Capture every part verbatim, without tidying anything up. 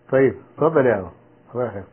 طيب تفضل يا الله خير.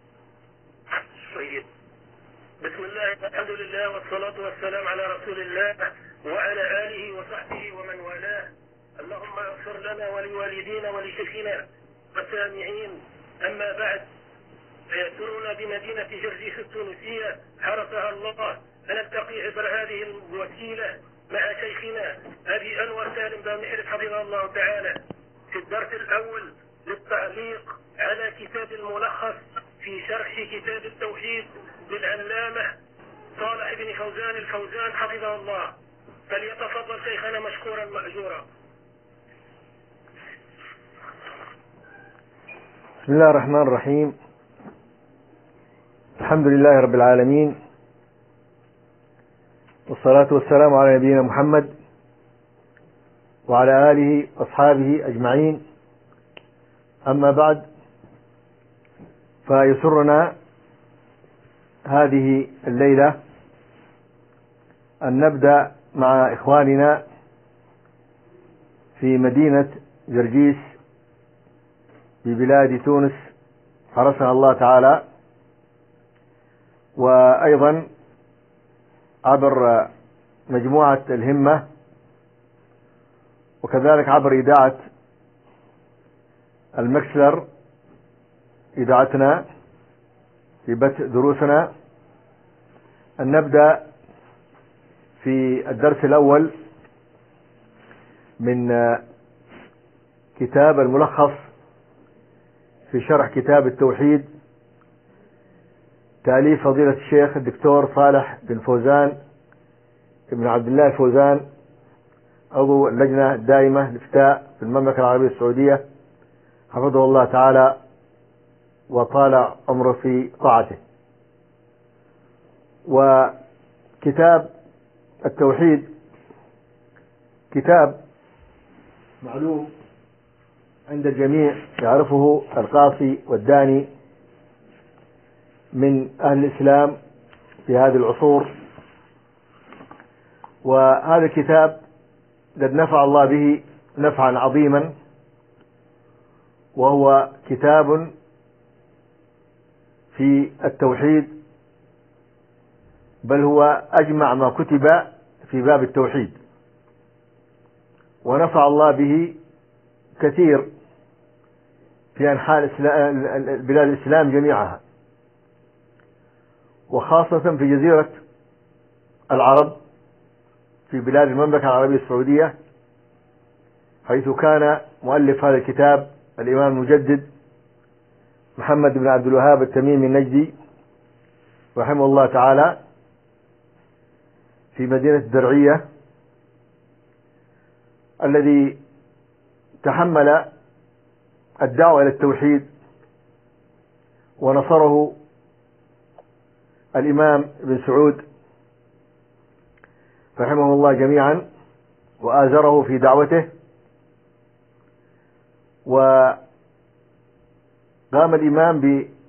طيب، بسم الله الحمد لله والصلاة والسلام على رسول الله وعلى آله وصحبه ومن والاه. اللهم اغفر لنا ولوالدينا ولشيخنا والسامعين. أما بعد، فيسرنا بمدينة جرجيس التونسية حرسها الله أن نلتقي عبر هذه الوسيلة مع شيخنا أبي أنور سالم بن محرز حفظه الله تعالى في الدرس الأول للتعليق على كتاب الملخص في شرح كتاب التوحيد للعلامة صالح بن فوزان الفوزان حفظه الله. فليتفضل شيخنا مشكورا مأجورا. بسم الله الرحمن الرحيم. الحمد لله رب العالمين، والصلاة والسلام على نبينا محمد وعلى آله وأصحابه أجمعين. أما بعد، فيسرنا هذه الليلة أن نبدأ مع إخواننا في مدينة جرجيس ببلاد تونس حرسها الله تعالى، وأيضا عبر مجموعة الهمة، وكذلك عبر إذاعة المكسلر إذاعتنا في بث دروسنا، أن نبدأ في الدرس الأول من كتاب الملخص في شرح كتاب التوحيد تأليف فضيلة الشيخ الدكتور صالح بن فوزان ابن عبد الله الفوزان، عضو اللجنة الدائمة للإفتاء في المملكة العربية السعودية، حفظه الله تعالى وطال عمره في طاعته. وكتاب التوحيد كتاب معلوم عند الجميع، يعرفه القاصي والداني من أهل الإسلام في هذه العصور. وهذا الكتاب قد نفع الله به نفعا عظيما، وهو كتاب في التوحيد، بل هو أجمع ما كتب في باب التوحيد، ونفع الله به كثير في أنحاء بلاد الإسلام جميعها، وخاصة في جزيرة العرب في بلاد المملكة العربية السعودية، حيث كان مؤلف هذا الكتاب الإمام المجدد محمد بن عبد الوهاب التميمي النجدي رحمه الله تعالى في مدينة الدرعية، الذي تحمل الدعوة إلى التوحيد، ونصره الإمام ابن سعود رحمه الله جميعا، وآزره في دعوته. وقام الإمام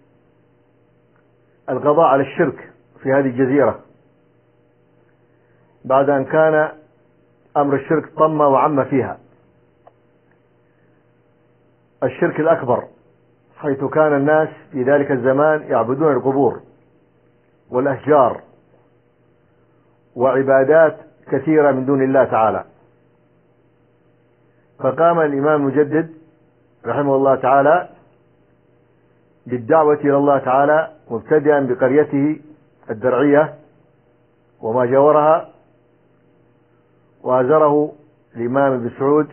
بالقضاء على الشرك في هذه الجزيرة بعد أن كان أمر الشرك طم وعم فيها، الشرك الأكبر، حيث كان الناس في ذلك الزمان يعبدون القبور والأشجار وعبادات كثيرة من دون الله تعالى. فقام الإمام المجدد رحمه الله تعالى بالدعوة إلى الله تعالى، مبتدئا بقريته الدرعية وما جاورها، وآزره الإمام ابن سعود،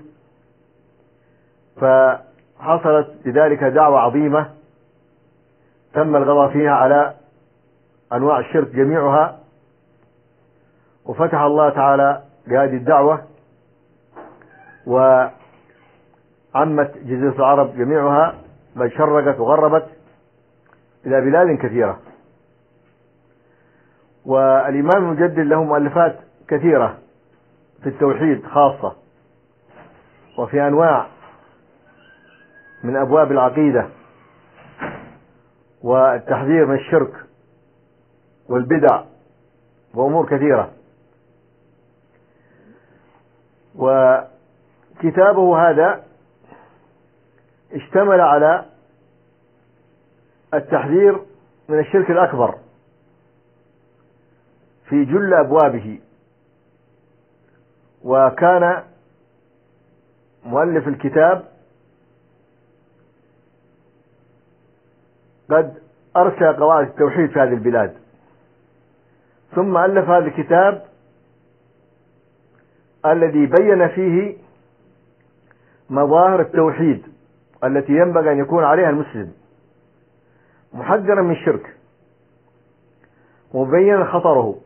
فحصلت بذلك دعوة عظيمة تم القضاء فيها على أنواع الشرك جميعها، وفتح الله تعالى بهذه الدعوة، وعمت جزيرة العرب جميعها، بل شرقت وغربت إلى بلاد كثيرة. والإمام المجدد له مؤلفات كثيرة في التوحيد خاصة، وفي أنواع من أبواب العقيدة والتحذير من الشرك والبدع وأمور كثيرة. وكتابه هذا اشتمل على التحذير من الشرك الأكبر في جل أبوابه. وكان مؤلف الكتاب قد أرسى قواعد التوحيد في هذه البلاد، ثم ألف هذا الكتاب الذي بين فيه مظاهر التوحيد التي ينبغي أن يكون عليها المسلم، محذرا من الشرك مبينا خطره.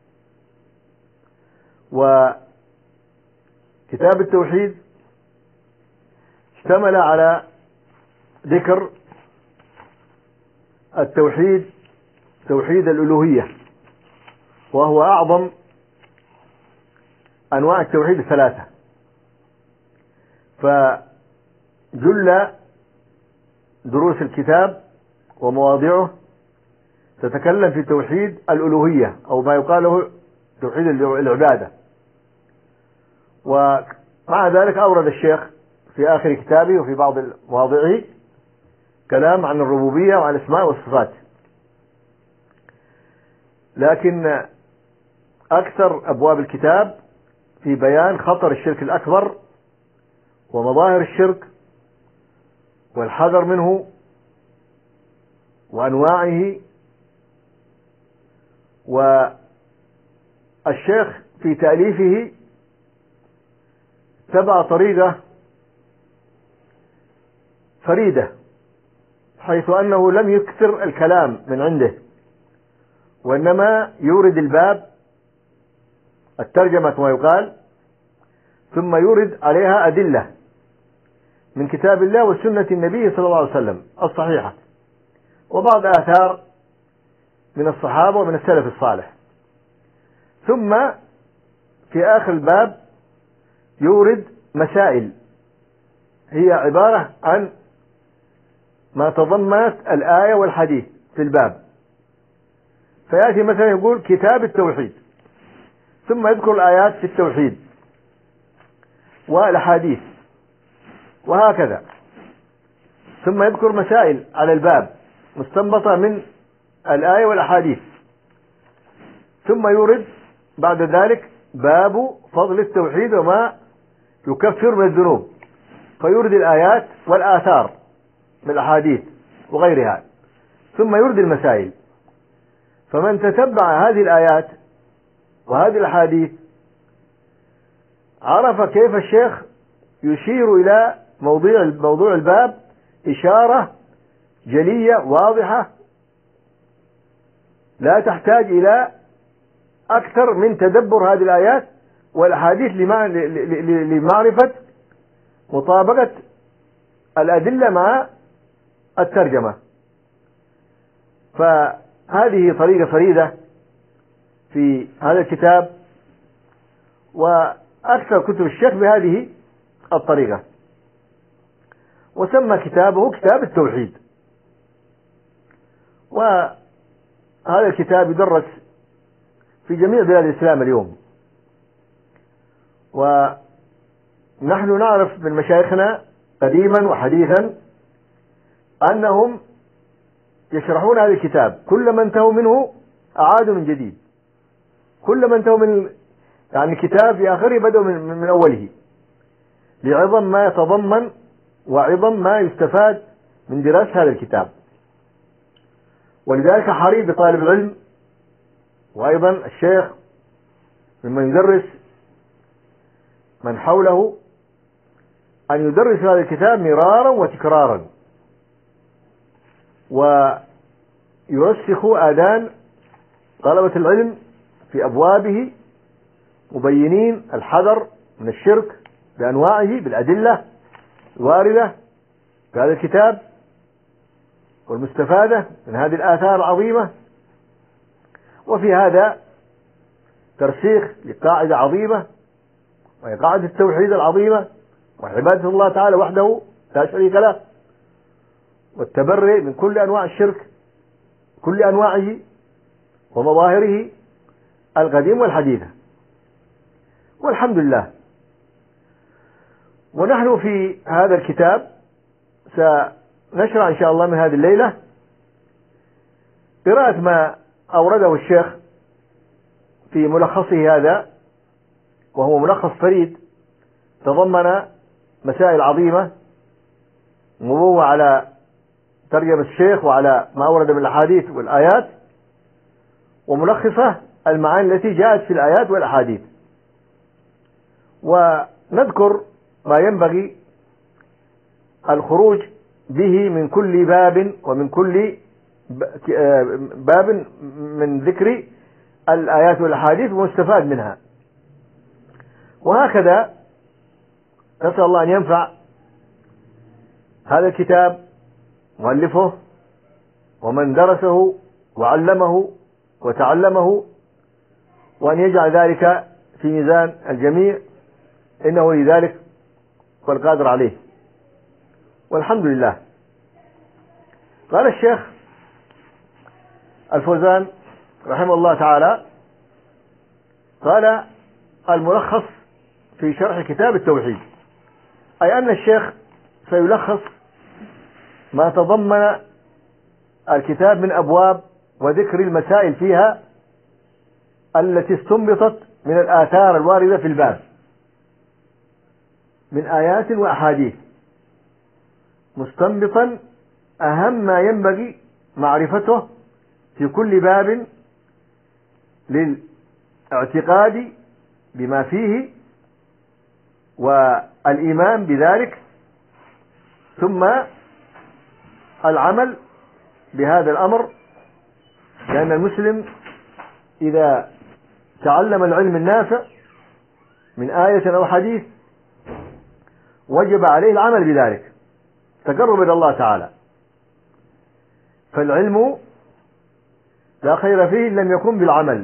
وكتاب التوحيد اشتمل على ذكر التوحيد، توحيد الألوهية، وهو أعظم أنواع التوحيد الثلاثة. فجل دروس الكتاب ومواضعه تتكلم في توحيد الألوهية، أو ما يقال له توحيد العبادة. ومع ذلك أورد الشيخ في آخر كتابه وفي بعض مواضعه كلام عن الربوبية وعن الأسماء والصفات. لكن أكثر أبواب الكتاب في بيان خطر الشرك الأكبر ومظاهر الشرك والحذر منه وأنواعه. والشيخ في تأليفه تبع طريقة فريدة، حيث أنه لم يكثر الكلام من عنده، وإنما يورد الباب الترجمة كما يقال، ثم يورد عليها أدلة من كتاب الله وسنة النبي صلى الله عليه وسلم الصحيحة، وبعض آثار من الصحابة ومن السلف الصالح. ثم في آخر الباب يورد مسائل هي عبارة عن ما تضمنت الآية والحديث في الباب. فيأتي مثلا يقول كتاب التوحيد، ثم يذكر الآيات في التوحيد والأحاديث وهكذا، ثم يذكر مسائل على الباب مستنبطة من الآية والأحاديث، ثم يورد بعد ذلك باب فضل التوحيد وما يكفر من الذنوب، فيورد الآيات والآثار من الأحاديث وغيرها، ثم يورد المسائل. فمن تتبع هذه الآيات وهذه الأحاديث عرف كيف الشيخ يشير إلى موضوع موضوع الباب إشارة جلية واضحة لا تحتاج إلى أكثر من تدبر هذه الآيات والأحاديث لمعرفة مطابقة الأدلة مع الترجمة. فهذه طريقة فريدة في هذا الكتاب، وأكثر كتب الشيخ بهذه الطريقة، وسمى كتابه كتاب التوحيد. وهذا الكتاب يدرس في جميع بلاد الإسلام اليوم، ونحن نعرف من مشايخنا قديما وحديثا أنهم يشرحون هذا الكتاب، كلما انتهوا منه أعادوا من جديد، كلما انتهوا من يعني الكتاب في آخره بدأوا من, من أوله، لعظم ما يتضمن وعظم ما يستفاد من دراسة هذا الكتاب. ولذلك حري بطالب العلم وأيضا الشيخ ممن يدرس من حوله أن يدرس هذا الكتاب مرارا وتكرارا، ويرسخ آذان طلبة العلم في أبوابه، مبينين الحذر من الشرك بأنواعه بالأدلة الواردة في هذا الكتاب والمستفادة من هذه الآثار العظيمة. وفي هذا ترسيخ لقاعدة عظيمة، وهي قاعدة التوحيد العظيمة، وعبادة الله تعالى وحده لا شريك له، والتبرئ من كل أنواع الشرك، كل أنواعه ومظاهره القديم والحديثة. والحمد لله. ونحن في هذا الكتاب سنشرع إن شاء الله من هذه الليلة قراءة ما أورده الشيخ في ملخصه هذا، وهو ملخص فريد تضمن مسائل عظيمة مبوة على ترجمة الشيخ وعلى ما أورد من الأحاديث والآيات، وملخصة المعاني التي جاءت في الآيات والأحاديث. ونذكر ما ينبغي الخروج به من كل باب ومن كل باب من ذكر الآيات والأحاديث ومستفاد منها. وهكذا نسأل الله أن ينفع هذا الكتاب مؤلفه ومن درسه وعلمه وتعلمه، وأن يجعل ذلك في ميزان الجميع، إنه لذلك والقادر عليه، والحمد لله. قال الشيخ الفوزان رحمه الله تعالى، قال الملخص في شرح كتاب التوحيد، أي أن الشيخ سيلخص ما تضمن الكتاب من أبواب وذكر المسائل فيها التي استنبطت من الآثار الواردة في الباب من آيات وأحاديث، مستنبطا أهم ما ينبغي معرفته في كل باب للاعتقاد بما فيه والإيمان بذلك، ثم العمل بهذا الأمر، لأن المسلم إذا تعلم العلم النافع من آية أو حديث وجب عليه العمل بذلك تقرب إلى الله تعالى. فالعلم لا خير فيه إن لم يكن بالعمل.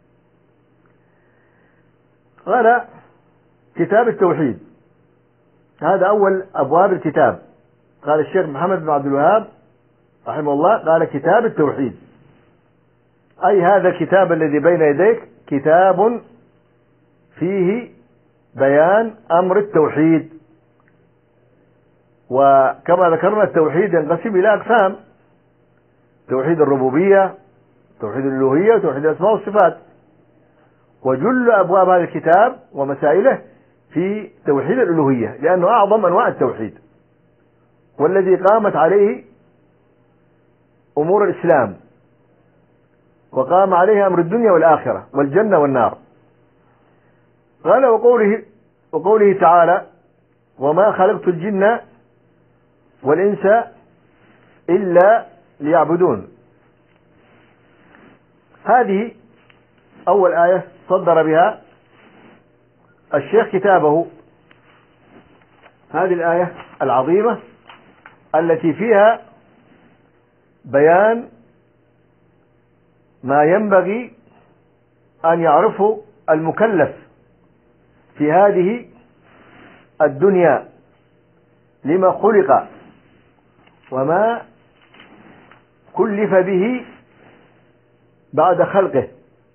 قال كتاب التوحيد، هذا أول أبواب الكتاب. قال الشيخ محمد بن عبد الوهاب رحمه الله، قال كتاب التوحيد، أي هذا الكتاب الذي بين يديك كتاب فيه بيان أمر التوحيد. وكما ذكرنا التوحيد ينقسم إلى أقسام: توحيد الربوبية، توحيد الألوهية، توحيد الأسماء والصفات. وجل أبواب هذا الكتاب ومسائله في توحيد الألوهية، لأنه أعظم أنواع التوحيد والذي قامت عليه أمور الإسلام، وقام عليه أمر الدنيا والآخرة والجنة والنار. قال وقوله, وقوله تعالى: وما خلقت الجن والإنس إلا ليعبدون. هذه أول آية صدر بها الشيخ كتابه، هذه الآية العظيمة التي فيها بيان ما ينبغي أن يعرفه المكلف في هذه الدنيا لما خلق وما كلف به بعد خلقه.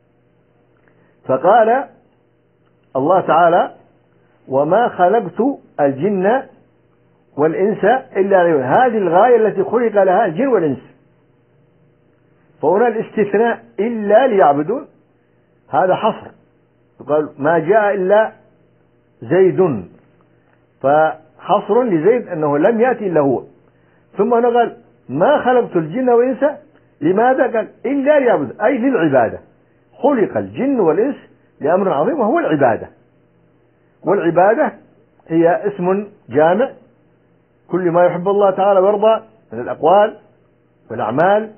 فقال الله تعالى: وما خلقت الجن والإنس إلا ليعبدون. هذه الغاية التي خلق لها الجن والإنس. فهنا الاستثناء إلا ليعبدون هذا حصر، قال ما جاء إلا زيد، فحصر لزيد أنه لم يأتي إلا هو. ثم قال ما خلقت الجن والإنس، لماذا؟ قال إلا ليعبدون، أي للعبادة. خلق الجن والإنس لأمر عظيم وهو العبادة. والعبادة هي اسم جامع كل ما يحب الله تعالى ويرضى من الأقوال والأعمال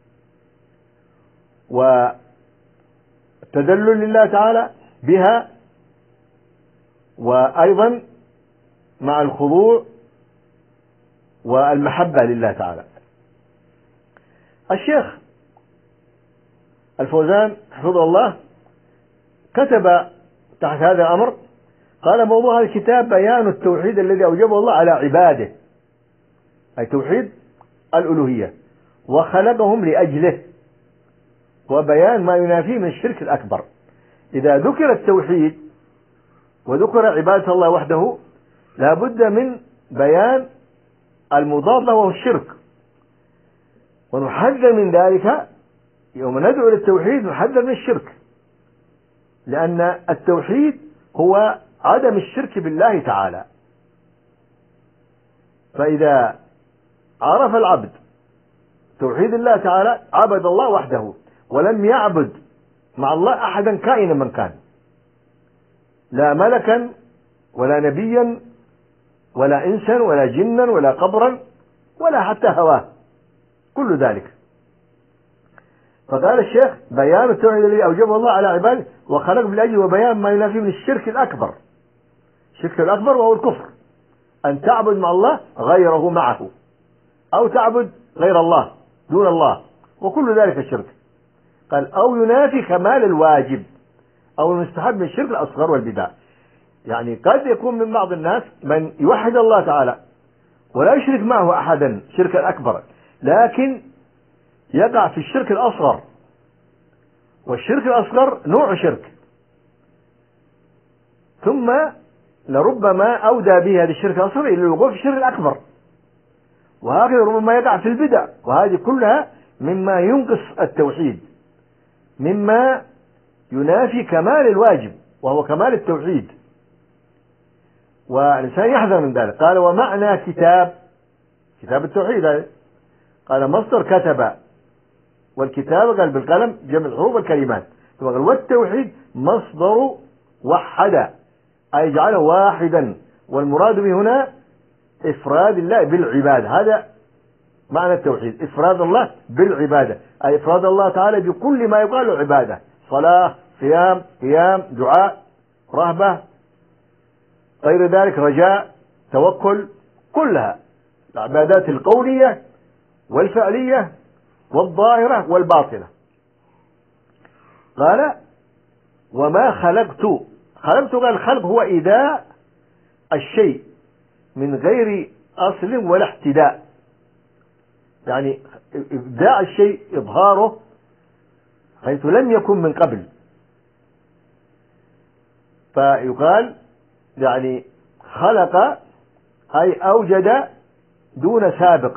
والتذلل لله تعالى بها، وأيضا مع الخضوع والمحبة لله تعالى. الشيخ الفوزان حفظه الله كتب تحت هذا الأمر، قال: موضوع هذا الكتاب بيان التوحيد الذي أوجبه الله على عباده، أي توحيد الألوهية، وخلقهم لأجله، وبيان ما ينافيه من الشرك الأكبر. إذا ذكر التوحيد وذكر عبادة الله وحده لا بد من بيان المضاد له وهو الشرك، ونحذر من ذلك يوم ندعو للتوحيد نحذر من الشرك، لأن التوحيد هو عدم الشرك بالله تعالى. فإذا عرف العبد توحيد الله تعالى عبد الله وحده ولم يعبد مع الله أحدا كائنا من كان، لا ملكا ولا نبيا ولا إنسا ولا جنا ولا قبرا ولا حتى هواه، كل ذلك. فقال الشيخ بيان التوحيد الذي أوجبه الله على عباده وخلق بالأجل وبيان ما ينافيه من الشرك الأكبر. الشرك الأكبر وهو الكفر، أن تعبد مع الله غيره معه أو تعبد غير الله دون الله، وكل ذلك الشرك. قال أو ينافي كمال الواجب أو المستحب من الشرك الأصغر والبدع. يعني قد يكون من بعض الناس من يوحد الله تعالى ولا يشرك معه أحدا شركا أكبر، لكن يقع في الشرك الأصغر، والشرك الأصغر نوع شرك، ثم لربما أودى به هذا الشرك الأصغر إلى الوقوع في الشرك الأكبر، وهكذا ربما يقع في البدع، وهذه كلها مما ينقص التوحيد، مما ينافي كمال الواجب وهو كمال التوحيد، والإنسان يحذر من ذلك. قال ومعنى كتاب كتاب التوحيد هذا، قال مصدر كتب، والكتاب قال بالقلم جمع الحروف والكلمات، والتوحيد مصدر وحد أي جعله واحدا، والمراد به هنا إفراد الله بالعبادة. هذا معنى التوحيد، إفراد الله بالعبادة، أي إفراد الله تعالى بكل ما يقال له عبادة، صلاة صيام قيام دعاء رهبة غير ذلك رجاء توكل، كلها العبادات القولية والفعلية والظاهرة والباطنة. قال وما خلقت خلقت قال الخلق هو إيداء الشيء من غير أصل ولا احتداء، يعني إبداع الشيء إظهاره حيث لم يكن من قبل. فيقال يعني خلق أي أوجد دون سابق.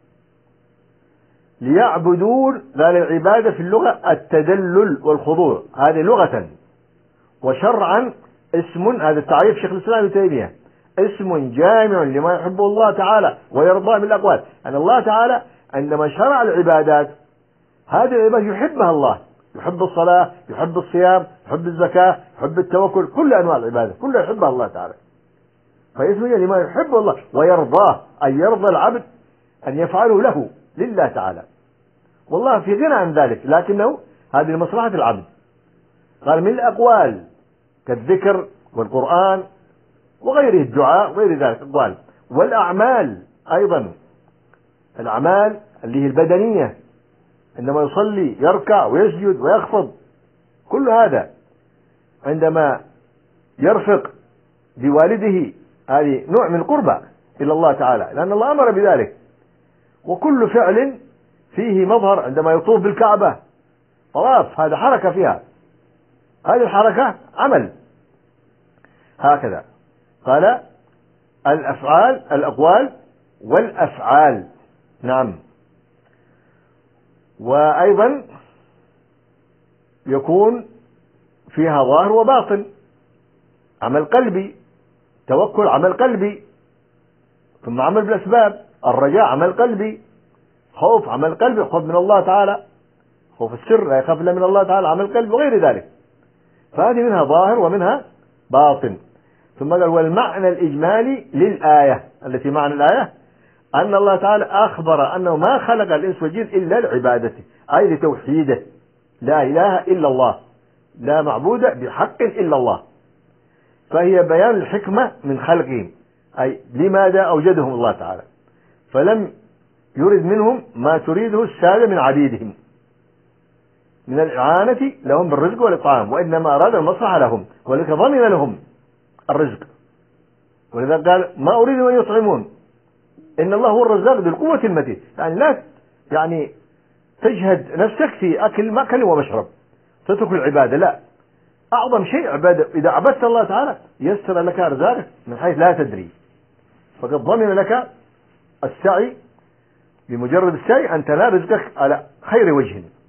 ليعبدون قال العبادة في اللغة التدلل والخضوع، هذه لغة، وشرعا اسم، هذا التعريف شيخ الإسلام ابن تيمية، اسم جامع لما يحبه الله تعالى ويرضاه من الأقوال. أن الله تعالى عندما شرع العبادات هذه العبادات يحبها الله، يحب الصلاة يحب الصيام يحب الزكاة يحب التوكل، كل أنواع العبادة كلها يحبها الله تعالى، فاسمه لما يحبه الله ويرضاه، أي يرضى العبد أن يفعله له لله تعالى، والله في غنى عن ذلك، لكنه هذه لمصلحة العبد. قال من الأقوال كالذكر والقرآن وغيره الدعاء وغير ذلك أقوال، والأعمال أيضا، الأعمال اللي هي البدنية عندما يصلي يركع ويسجد ويخفض، كل هذا عندما يرفق بوالده هذه نوع من القربة إلى الله تعالى، لأن الله أمر بذلك. وكل فعل فيه مظهر، عندما يطوف بالكعبة طواف هذا حركة فيها، هذه الحركة عمل. هكذا قال الأفعال الأقوال والأفعال، نعم. وأيضا يكون فيها ظاهر وباطن، عمل قلبي، توكل عمل قلبي ثم عمل بالأسباب، الرجاء عمل قلبي، خوف عمل قلبي، خوف من الله تعالى، خوف السر لا يخاف إلا من الله تعالى عمل قلبي وغير ذلك. فهذه منها ظاهر ومنها باطن. ثم قال والمعنى الإجمالي للآية، التي معنى الآية أن الله تعالى أخبر أنه ما خلق الإنس والجن إلا لعبادته، أي لتوحيده، لا إله إلا الله، لا معبود بحق إلا الله. فهي بيان الحكمة من خلقهم، أي لماذا أوجدهم الله تعالى، فلم يرد منهم ما تريده السادة من عبيدهم من الإعانة لهم بالرزق والإطعام، وإنما أراد المصلحة لهم، ولذلك ضمن لهم الرزق، ولذلك قال ما أريد أن يطعمون إن الله هو الرزاق ذو القوة المتين. يعني لا يعني تجهد نفسك في أكل مأكل ومشرب تترك العبادة، لا، أعظم شيء عبادة. إذا عبدت الله تعالى يسر لك أرزاقك من حيث لا تدري، فقد ضمن لك السعي، بمجرد السعي أن تنال رزقك على خير وجه.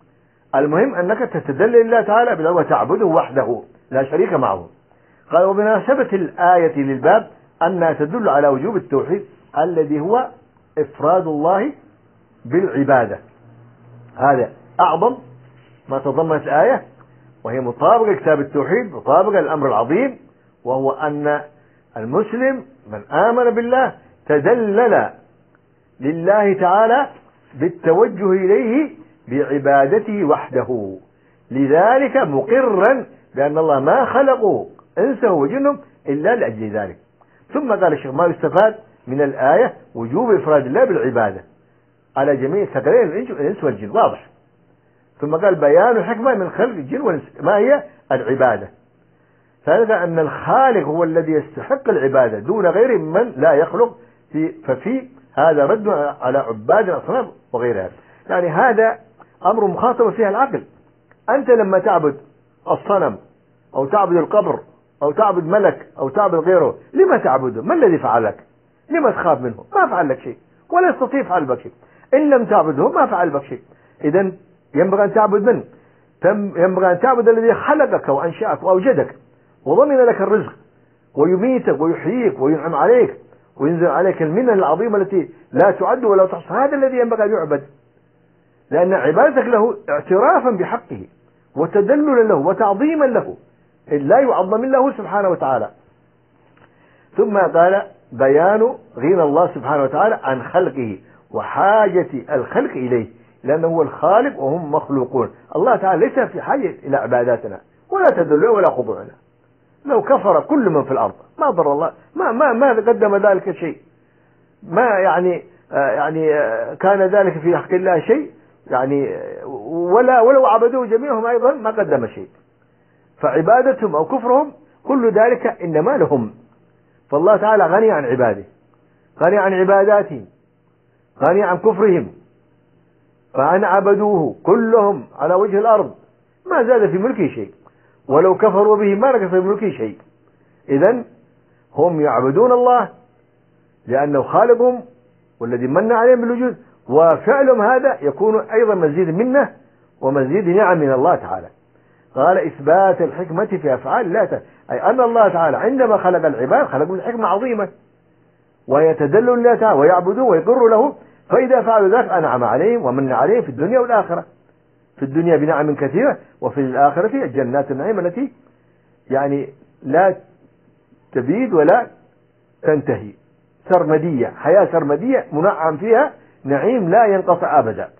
المهم أنك تتدلل لله تعالى وتعبده وحده لا شريك معه. قال وبمناسبة الآية للباب أنها تدل على وجوب التوحيد الذي هو إفراد الله بالعبادة. هذا أعظم ما تضمنت الآية، وهي مطابقة لكتاب التوحيد، مطابقة للأمر العظيم، وهو أن المسلم من آمن بالله تدلل لله تعالى بالتوجه إليه بعبادته وحده، لذلك مقرا بأن الله ما خلقوا إنسه وجنهم إلا لأجل ذلك. ثم قال الشيخ ما يستفاد من الآية وجوب إفراد الله بالعبادة على جميع ثقلين الإنس والجن، واضح. ثم قال بيان الحكمة من خلق الجن والإنس ما هي العبادة، فهذا أن الخالق هو الذي يستحق العبادة دون غيره من لا يخلق، في ففي هذا رد على عباد الأصنام وغيرها. يعني هذا أمر مخاطب فيها العقل. أنت لما تعبد الصنم أو تعبد القبر أو تعبد ملك أو تعبد غيره، لما تعبده؟ ما الذي فعلك؟ لما تخاف منه؟ ما فعل لك شيء ولا يستطيع فعل بك شيء. إن لم تعبده ما فعل بك شيء. إذن ينبغي أن تعبد من؟ ينبغي أن تعبد الذي خلقك وأنشأك وأوجدك وضمن لك الرزق ويميتك ويحييك وينعم عليك وينزل عليك المنن العظيمة التي لا تعد ولا تحصى. هذا الذي ينبغي أن يعبد، لأن عبادتك له اعترافا بحقه وتدللا له وتعظيما له، لا يعظم إلا هو سبحانه وتعالى. ثم قال بيان غنى الله سبحانه وتعالى عن خلقه وحاجة الخلق إليه، لأنه هو الخالق وهم مخلوقون. الله تعالى ليس في حاجة إلى عباداتنا ولا تدلنا ولا خضوعنا. لو كفر كل من في الأرض ما ضر الله، ما ما ما قدم ذلك شيء، ما يعني آه يعني آه كان ذلك في حق الله شيء، يعني ولا ولو عبدوه جميعهم أيضا ما قدم شيء. فعبادتهم أو كفرهم كل ذلك إنما لهم. فالله تعالى غني عن عباده، غني عن عباداتهم، غني عن كفرهم، فأن عبدوه كلهم على وجه الأرض ما زاد في ملكه شيء، ولو كفروا به ما نقص في ملكه شيء. إذن هم يعبدون الله لأنه خالقهم والذي من عليهم بالوجود، وفعلهم هذا يكون أيضا مزيد منه ومزيد نعم من الله تعالى. قال إثبات الحكمة في أفعال الله، أي أن الله تعالى عندما خلق العباد خلقوا الحكمة عظيمة ويتدلوا لله تعالى ويعبدوه ويقروا له، فإذا فعلوا ذلك أنعم عليهم ومن عليهم في الدنيا والآخرة، في الدنيا بنعم كثيرة وفي الآخرة جنات النعيم التي يعني لا تبيد ولا تنتهي، سرمدية، حياة سرمدية منعم فيها نعيم لا ينقطع أبدا.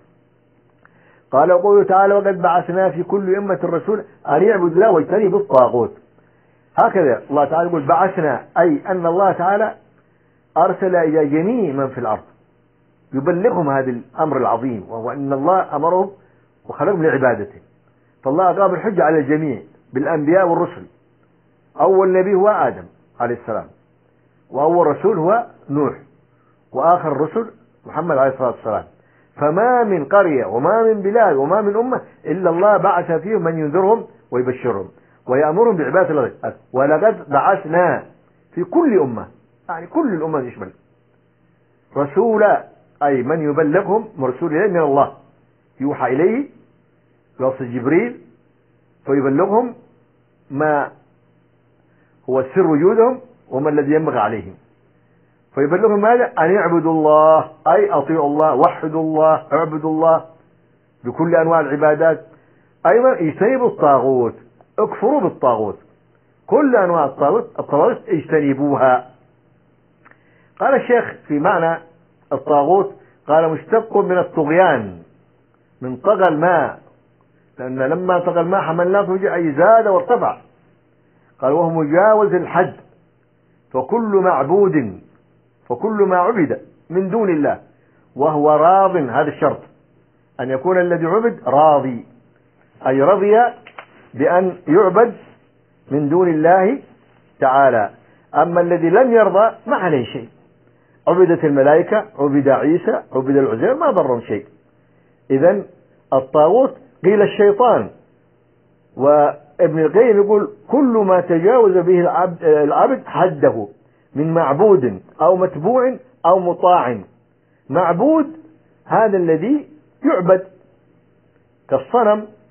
قال قوله تعالى وقد بعثنا في كل أمة الرسول أن يعبدوا الله واجتنبوا الطاغوت. هكذا الله تعالى يقول بعثنا، أي أن الله تعالى أرسل إلى جميع من في الأرض يبلغهم هذا الأمر العظيم، وهو أن الله أمرهم وخلقهم لعبادته. فالله أقام الحجة على الجميع بالأنبياء والرسل. أول نبي هو آدم عليه السلام، وأول رسول هو نوح، وآخر الرسل محمد عليه الصلاة والسلام. فما من قرية وما من بلاد وما من أمة إلا الله بعث فيهم من ينذرهم ويبشرهم ويأمرهم بعبادة الله. ولقد بعثنا في كل أمة، يعني كل الأمة يشمل رسولا، أي من يبلغهم مرسول إليه من الله، يوحى إليه يوصل جبريل فيبلغهم ما هو سر وجودهم وما الذي ينبغي عليهم، فيبلغهم ماذا؟ أن يعبدوا الله، أي أطيعوا الله، وحدوا الله، اعبدوا الله بكل أنواع العبادات. أيضا اجتنبوا الطاغوت، اكفروا بالطاغوت، كل أنواع الطاغوت الطاغوت اجتنبوها. قال الشيخ في معنى الطاغوت قال مشتق من الطغيان، من طغى الماء، لأن لما طغى الماء حملناه أي زاد وارتفع. قال وهو مجاوز الحد، فكل معبود فكل ما عبد من دون الله وهو راض، هذا الشرط أن يكون الذي عبد راضي، أي رضي بأن يعبد من دون الله تعالى. أما الذي لم يرضى ما عليه شيء، عبدت الملائكة، عبد عيسى، عبد العزير، ما ضرهم شيء. إذن الطاغوت قيل الشيطان، وابن القيم يقول كل ما تجاوز به العبد, العبد حده من معبود أو متبوع أو مطاع. معبود هذا الذي يعبد كالصنم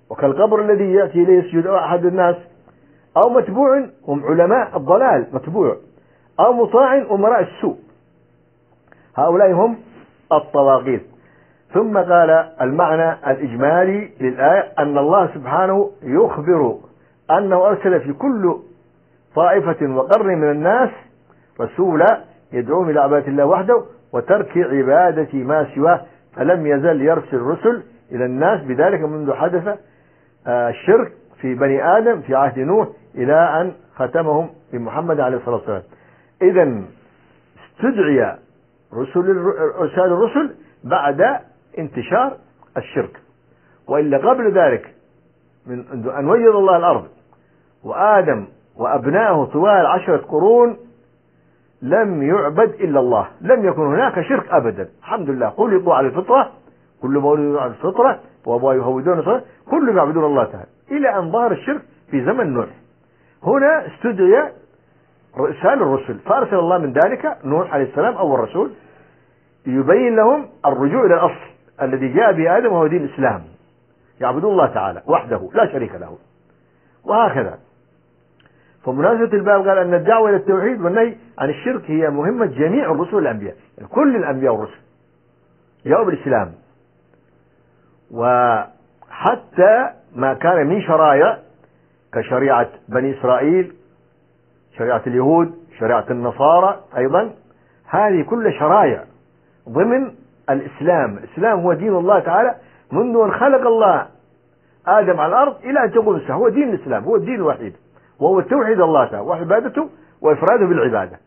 وكالقبر الذي يأتي إليه يسجد أحد الناس، أو متبوع هم علماء الضلال متبوع، أو مطاع أمراء السوء، هؤلاء هم الطواغيت. ثم قال المعنى الإجمالي للآية أن الله سبحانه يخبر أنه أرسل في كل طائفة وقرن من الناس رسولا يدعوهم إلى عبادة الله وحده وترك عبادة ما سواه، فلم يزل يرسل رسل إلى الناس بذلك منذ حدث الشرك في بني آدم في عهد نوح إلى أن ختمهم بمحمد عليه الصلاة والسلام. إذن استدعي رسل رسال الرسل بعد انتشار الشرك، وإلا قبل ذلك من أن وجد الله الأرض وآدم وأبنائه طوال عشرة قرون لم يعبد إلا الله، لم يكن هناك شرك أبدا. الحمد لله خلقوا على الفطرة، كل مولود على الفطرة وأبواه يهودون صلاة، كلهم يعبدون الله تعالى إلى أن ظهر الشرك في زمن نوح. هنا استدعي رسال الرسل، فأرسل الله من ذلك نوح عليه السلام أول رسول يبين لهم الرجوع إلى الأصل الذي جاء به آدم وهو دين الإسلام، يعبدون الله تعالى وحده لا شريك له. وهكذا فمناسبة الباب قال أن الدعوة إلى التوحيد والنهي عن الشرك هي مهمة جميع الرسل والأنبياء، يعني كل الأنبياء والرسل جاءوا بالإسلام، وحتى ما كان من شرائع كشريعة بني إسرائيل، شريعة اليهود، شريعة النصارى أيضا، هذه كل شرائع ضمن الإسلام. الإسلام هو دين الله تعالى منذ أن خلق الله آدم على الأرض إلى أن تقوم الساعة، هو دين الإسلام، هو الدين الوحيد، وهو توحيد الله تعالى وعبادته وإفراده بالعبادة.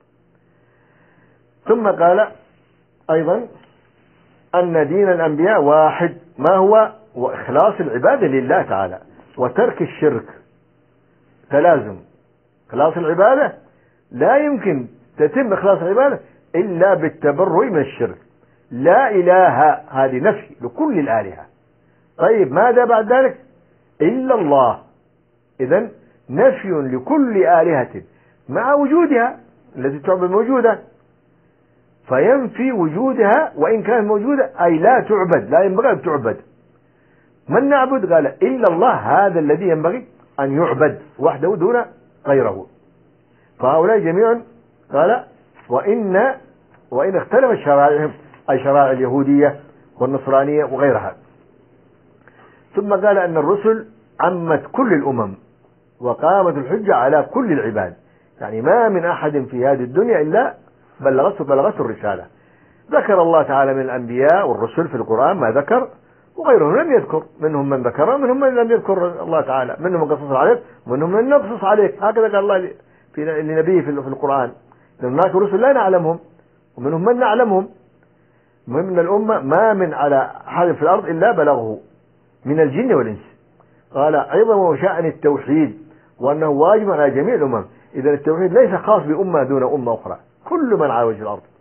ثم قال أيضا أن دين الأنبياء واحد، ما هو؟ وإخلاص العبادة لله تعالى وترك الشرك، تلازم. إخلاص العبادة لا يمكن تتم إخلاص العبادة إلا بالتبرؤ من الشرك. لا إله هذه نفي لكل الآلهة. طيب ماذا بعد ذلك؟ إلا الله. إذن نفي لكل آلهة مع وجودها التي تعبد موجودة، فينفي وجودها وإن كانت موجودة، أي لا تعبد، لا ينبغي أن تعبد. من نعبد؟ قال إلا الله، هذا الذي ينبغي أن يعبد وحده دون غيره. فهؤلاء جميعا قال وإن وإن اختلفت شرائعهم، أي شرائع اليهودية والنصرانية وغيرها. ثم قال أن الرسل عمت كل الأمم وقامت الحجة على كل العباد، يعني ما من أحد في هذه الدنيا إلا بلغته بلغته الرسالة. ذكر الله تعالى من الأنبياء والرسل في القرآن ما ذكر، وغيرهم لم يذكر، منهم من ذكر ومنهم من لم يذكر الله تعالى، منهم من قصص عليك ومنهم من نقصص عليك، هكذا قال الله في لنبيه في القرآن. هناك رسل لا نعلمهم ومنهم من نعلمهم. من الأمة ما من على أحد في الأرض إلا بلغه من الجن والإنس. قال عظم وشأن التوحيد وأنه واجب على جميع الأمم. إذا التوحيد ليس خاص بأمة دون أمة أخرى، كل من على وجه الأرض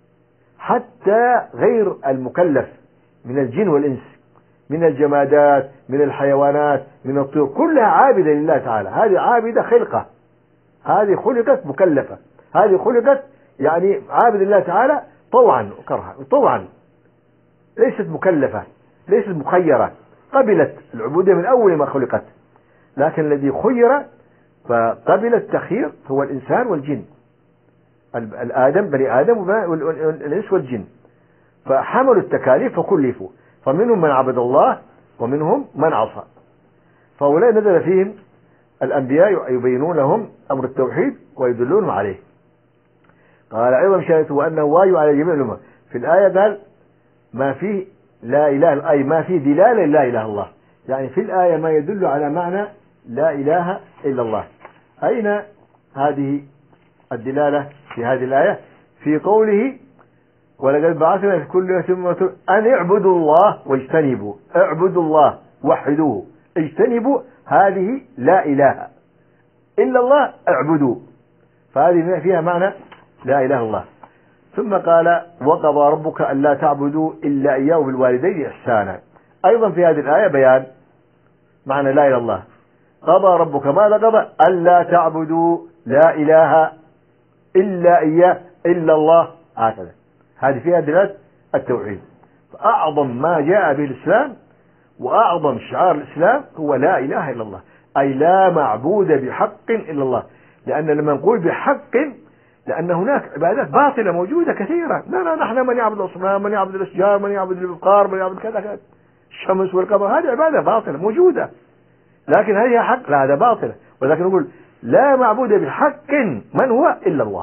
حتى غير المكلف من الجن والإنس، من الجمادات، من الحيوانات، من الطيور، كلها عابدة لله تعالى. هذه عابدة خلقة، هذه خلقت مكلفة، هذه خلقت يعني عابدة لله تعالى طوعا وكرها، طوعا، ليست مكلفة، ليست مخيرة، قبلت العبودية من أول ما خلقت. لكن الذي خير فقبل التخيير هو الإنسان والجن، الآدم بني آدم والإنس والجن، فحملوا التكاليف وكلفوا، فمنهم من عبد الله ومنهم من عصى. فهؤلاء نزل فيهم الأنبياء يبينون لهم أمر التوحيد ويدلونهم عليه. قال أيضا شاهدت وأنه واجب على جميع الأمم. في الآية قال ما فيه لا إله، أي ما فيه دلالة لا إله الله، يعني في الآية ما يدل على معنى لا إله إلا الله. أين هذه الدلالة في هذه الآية؟ في قوله ولقد بعثنا في كل أمة أن اعبدوا الله واجتنبوا، اعبدوا الله وحدوه، اجتنبوا هذه لا إله إلا الله، اعبدوا، فهذه فيها معنى لا إله إلا الله. ثم قال وقضى ربك ألا تعبدوا إلا إياه بالوالدين إحسانا. أيضا في هذه الآية بيان معنى لا إله إلا الله. قضى ربك، ماذا قضى؟ ألا تعبدوا، لا إله إلا إياه إلا الله، هكذا. هذه فيها دلالة التوحيد. فأعظم ما جاء به الإسلام وأعظم شعار الإسلام هو لا إله إلا الله، أي لا معبود بحق إلا الله. لأن لما نقول بحق، لأن هناك عبادات باطلة موجودة كثيرة. لا لا نحن من يعبد الأصنام، من يعبد الأشجار، من يعبد الأبقار، من يعبد كذا كذا، الشمس والقمر، هذه عبادة باطلة موجودة، لكن هل هي حق؟ لا، هذا باطلة. ولكن نقول لا معبود بحق من هو إلا الله.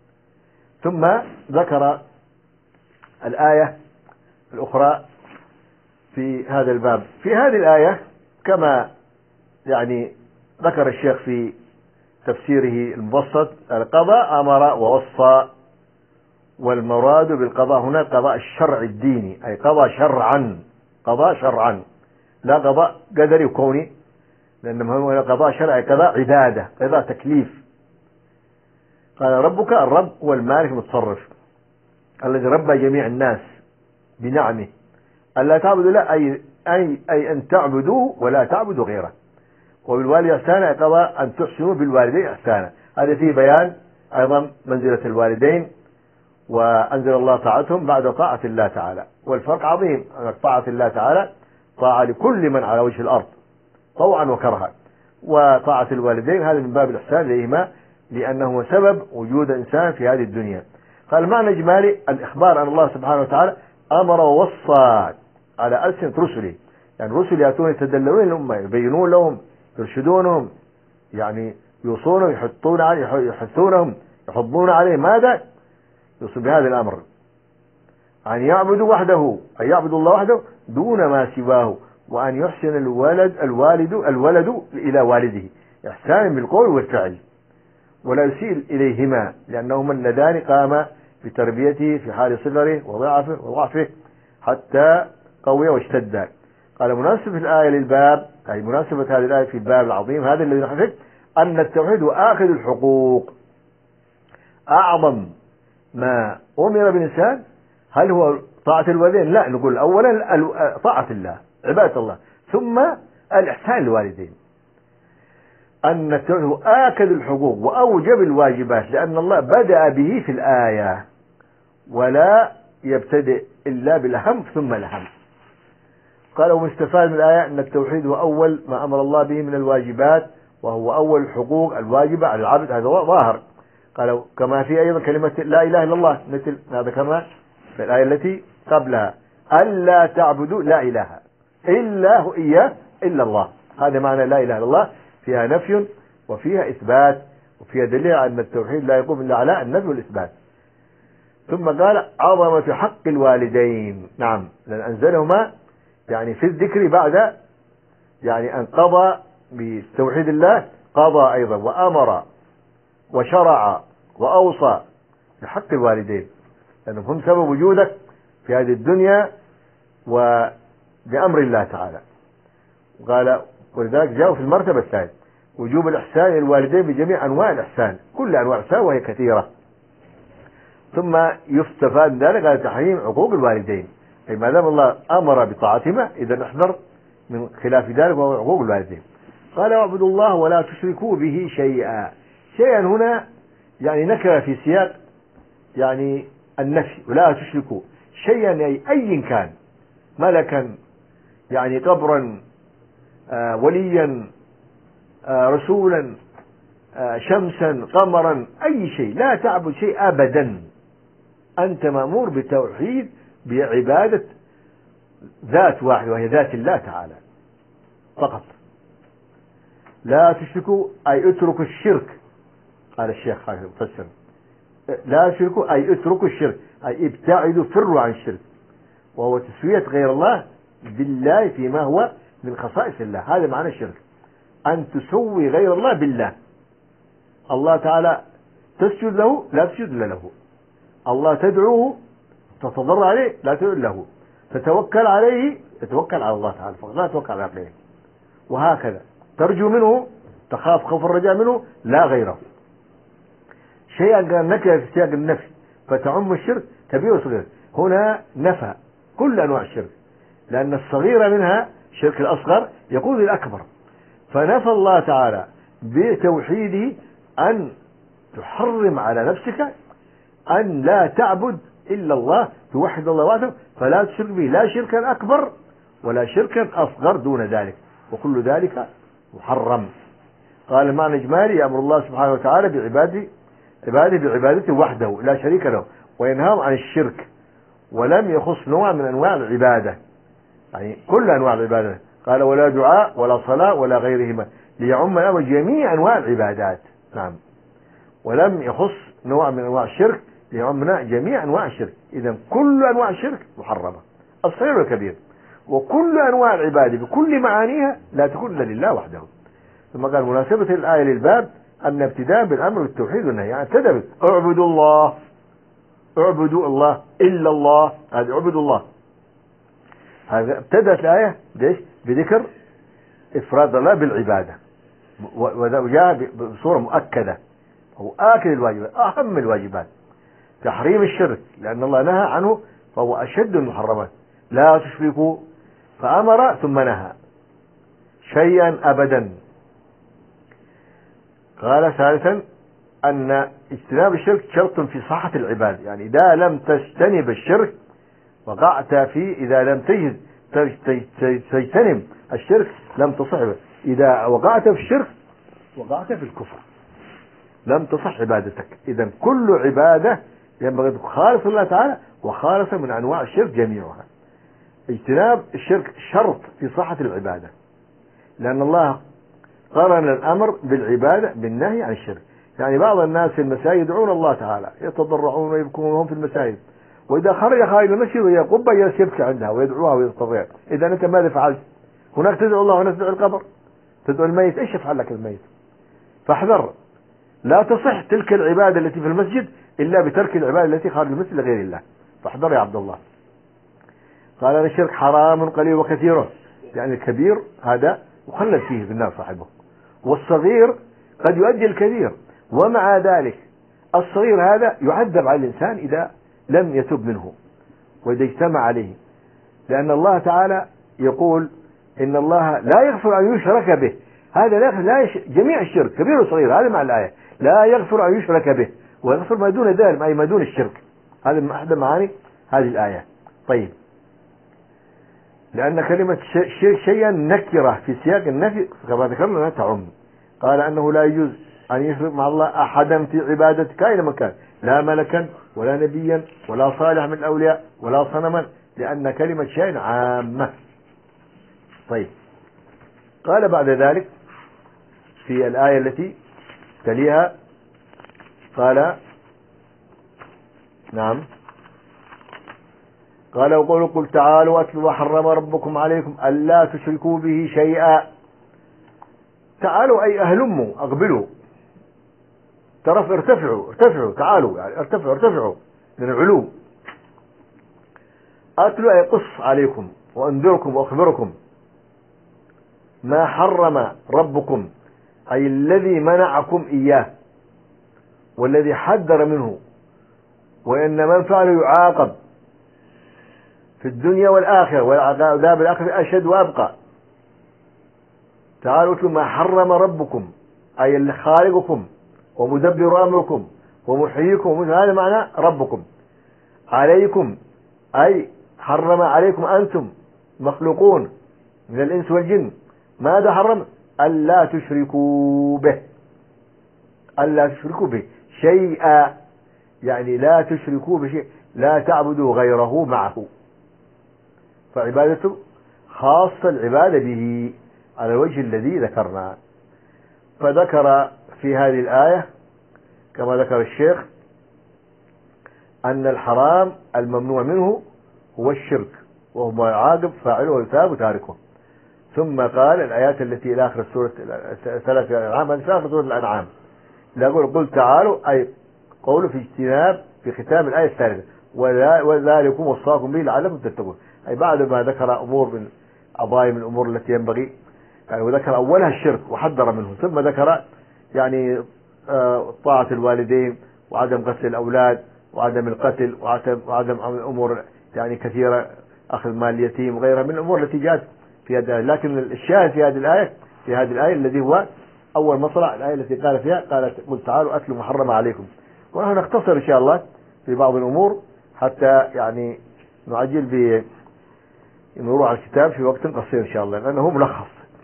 ثم ذكر الآية الأخرى في هذا الباب. في هذه الآية كما يعني ذكر الشيخ في تفسيره المبسط، القضاء أمر ووصى، والمراد بالقضاء هنا قضاء الشرع الديني، أي قضاء شرعا، قضاء شرعا، لا قضاء قدري وكوني، لأنه هو قضاء شرعي، قضاء عبادة، قضاء تكليف. قال ربك، الرب هو المالك المتصرف الذي ربى جميع الناس بنعمه، ألا تعبدوا لا أي, أي, أي أن تعبدوه ولا تعبدوا غيره، وبالوالد إحسانا قضى أن تحسنوا بالوالدين إحسانا. هذا فيه بيان أيضا منزلة الوالدين، وأنزل الله طاعتهم بعد طاعة الله تعالى، والفرق عظيم. طاعة الله تعالى طاعة لكل من على وجه الأرض طوعا وكرها، وطاعة الوالدين هذا من باب الإحسان إليهما، لأنه سبب وجود إنسان في هذه الدنيا. قال معنى إجمالي الإخبار أن الله سبحانه وتعالى أمر ووصى على ألسنة رسله، يعني الرسل يأتون يتدللون الأمة، يبينون لهم، يرشدونهم، يعني يوصونهم، يحطون عليه، يحثونهم، يحضون عليه. ماذا يوصل بهذا الأمر؟ أن يعبدوا وحده، أن يعبدوا الله وحده دون ما سواه، وأن يحسن الولد الوالد الولد إلى والده إحسانا بالقول والفعل، ولا يسيء إليهما، لأنهما اللذان قام بتربيته في حال صغره وضعفه وضعفه حتى قوي واشتد. قال مناسبة الآية للباب، أي مناسبة هذه الآية في الباب العظيم هذا الذي نحن فيه، أن التوحيد هو آخذ الحقوق. أعظم ما أمر بالإنسان هل هو طاعة الوالدين؟ لا، نقول أولا طاعة الله، عبادة الله، ثم الإحسان للوالدين. أن التوحيد هو آكد الحقوق وأوجب الواجبات، لأن الله بدأ به في الآية، ولا يبتدئ إلا بالأهم ثم الأهم. قال ومستفاد من الآية أن التوحيد هو أول ما أمر الله به من الواجبات، وهو أول الحقوق الواجبة على العبد، هذا ظاهر. قال كما في أيضا كلمة لا إله إلا الله، مثل ما ذكرنا في الآية التي قبلها، ألا تعبدوا لا إله إلا هو إياه إلا الله. هذا معنى لا إله إلا الله، فيها نفي وفيها إثبات، وفيها دليل على أن التوحيد لا يقوم إلا على النفي والإثبات. ثم قال عظمة حق الوالدين، نعم، لأن أنزلهما يعني في الذكر بعد يعني أن قضى بتوحيد الله، قضى أيضا وأمر وشرع وأوصى بحق الوالدين، لأنهم هم سبب وجودك في هذه الدنيا وبأمر الله تعالى. وقال ولذلك جاءوا في المرتبة الثالثة وجوب الإحسان إلى الوالدين بجميع أنواع الإحسان، كل أنواع الإحسان وهي كثيرة. ثم يستفاد من ذلك على تحريم عقوق الوالدين، أي ما دام الله أمر بطاعتهما إذا نحذر من خلاف ذلك وهو عقوق الوالدين. قال واعبدوا الله ولا تشركوا به شيئا. شيئا هنا يعني نكرة في سياق يعني النفي، ولا تشركوا شيئا أي أي كان، ملكا يعني قبرا، آه وليا، آه رسولا، آه شمسا قمرا، أي شيء، لا تعبد شيء أبدا. أنت مأمور بتوحيد بعبادة ذات واحد وهي ذات الله تعالى فقط. لا تشركوا أي اتركوا الشرك، قال الشيخ هذا المفسر، لا تشركوا أي اتركوا الشرك، أي ابتعدوا فروا عن الشرك، وهو تسوية غير الله بالله فيما هو من خصائص الله. هذا معنى الشرك، أن تسوي غير الله بالله. الله تعالى تسجد له لا تسجد له، الله تدعوه تتضرع عليه لا تدعو له، تتوكل عليه تتوكل على الله تعالى فقط لا تتوكل على غيره، وهكذا ترجو منه تخاف خوف الرجاء منه لا غيره. شيئا قال نكره في سياق النفي فتعم الشرك كبير وصغير، هنا نفى كل أنواع الشرك، لأن الصغير منها شرك الأصغر يقود الأكبر، فنفى الله تعالى بتوحيده أن تحرم على نفسك أن لا تعبد إلا الله، توحد الله وحده، فلا تشرك به لا شركا أكبر ولا شركا أصغر دون ذلك، وكل ذلك محرم. قال المعنى الإجمالي يأمر الله سبحانه وتعالى بعباده عباده بعبادته وحده لا شريك له، وينهاهم عن الشرك، ولم يخص نوع من أنواع العبادة، يعني كل أنواع العبادة. قال ولا دعاء ولا صلاة ولا غيرهما، ليعم الأمر جميع أنواع العبادات. نعم. ولم يخص نوع من أنواع الشرك، ليعم جميع أنواع الشرك. إذن كل أنواع الشرك محرمة، الصغير والكبير، وكل أنواع العبادة بكل معانيها لا تكون إلا لله وحده. ثم قال مناسبة الآية للباب أن ابتداء بالأمر بالتوحيد والنهي، يعني ابتدأ اعبدوا الله، اعبدوا الله إلا الله، هذا اعبدوا الله. هذا ابتدأت الآية ليش؟ بذكر إفراد الله بالعبادة، وجاء بصورة مؤكدة، هو آكد الواجبات، أهم الواجبات، تحريم الشرك، لأن الله نهى عنه فهو أشد المحرمات، لا تشركوا، فأمر ثم نهى شيئا أبدا. قال ثالثا أن اجتناب الشرك شرط في صحة العباد، يعني إذا لم تجتنب الشرك وقعت فيه، إذا لم تجد تجتنب الشرك لم تصح، إذا وقعت في الشرك وقعت في الكفر لم تصح عبادتك. إذا كل عبادة ينبغي أن تكون خالصة لله تعالى وخالصة من أنواع الشرك جميعها. اجتناب الشرك شرط في صحة العبادة، لأن الله قرن الأمر بالعبادة بالنهي عن الشرك. يعني بعض الناس في المساجد يدعون الله تعالى، يتضرعون ويبكون وهم في المساجد، وإذا خرج خارج المسجد وهي قبة جالس يبكي عندها ويدعوها ويستطيع. إذا أنت ماذا فعلت؟ هناك تدعو الله وهناك تدعو القبر، تدعو الميت، إيش يفعل لك الميت؟ فاحذر، لا تصح تلك العبادة التي في المسجد إلا بترك العبادة التي خارج المسجد لغير الله، فاحذر يا عبد الله. قال أن الشرك حرام قليل وكثيره، يعني الكبير هذا مخلد فيه بالنار صاحبه، والصغير قد يؤدي الكبير، ومع ذلك الصغير هذا يعذب على الإنسان إذا لم يتب منه وإذا اجتمع عليه، لأن الله تعالى يقول إن الله لا يغفر أن يشرك به، هذا لا يغفر، لا يش... جميع الشرك كبير وصغير، هذا مع الآية، لا يغفر أن يشرك به ويغفر ما دون ذلك، أي ما دون الشرك، هذا من أحد معاني هذه الآية. طيب، لأن كلمة شرك شيئا نكرة في سياق النفي كما ذكرنا أنها تعم. قال أنه لا يجوز أن يشرك مع الله أحدا في عبادته كائنا من كان، لا ملكا ولا نبيا ولا صالح من الأولياء ولا صنما، لأن كلمة شيء عامة. طيب، قال بعد ذلك في الآية التي تليها قال نعم قال وقولوا قل تعالوا أتلوا وحرم ربكم عليكم ألا تشركوا به شيئا. تعالوا أي أهلموا، أقبلوا، ترف ارتفعوا ارتفعوا تعالوا، يعني ارتفعوا ارتفعوا من العلو. أتلوا أي قص عليكم وأنذركم وأخبركم ما حرم ربكم، أي الذي منعكم إياه والذي حذر منه، وإن من فعله يعاقب في الدنيا والآخرة، والعذاب الآخرة أشد وأبقى. تعالوا اتلوا ما حرم ربكم، أي اللي خالقكم ومدبر أمركم ومحييكم، هذا معنى ربكم. عليكم أي حرم عليكم أنتم مخلوقون من الإنس والجن، ماذا حرم؟ ألا تشركوا به، ألا تشركوا به شيئا، يعني لا تشركوا بشيء، لا تعبدوا غيره معه، فعبادته خاصة العبادة به على الوجه الذي ذكرنا. فذكر في هذه الآية كما ذكر الشيخ أن الحرام الممنوع منه هو الشرك، وهو يعاقب فاعله ويثاب تاركه. ثم قال الآيات التي إلى آخر سورة ثلاث الأنعام، هذه في آخر سورة الأنعام، لا يقول قل تعالوا، أي قوله في اجتناب في ختام الآية الثالثة، وذلكم وصاكم به لعلكم تتقون، أي بعد ما ذكر أمور من عظائم الأمور التي ينبغي، يعني وذكر أولها الشرك وحذر منه، ثم ذكر يعني طاعة الوالدين وعدم قتل الأولاد وعدم القتل وعدم أمور يعني كثيرة، أخذ مال اليتيم وغيرها من الأمور التي جاءت في هذه الآية. لكن الشاهد في هذه الآية في هذه الآية الذي هو أول مصرع، الآية التي قال فيها قالت قل تعالوا أتلوا محرم عليكم. ونحن نختصر إن شاء الله في بعض الأمور حتى يعني نعجل يمروا على الكتاب في وقت قصير إن شاء الله لأنه ملخص.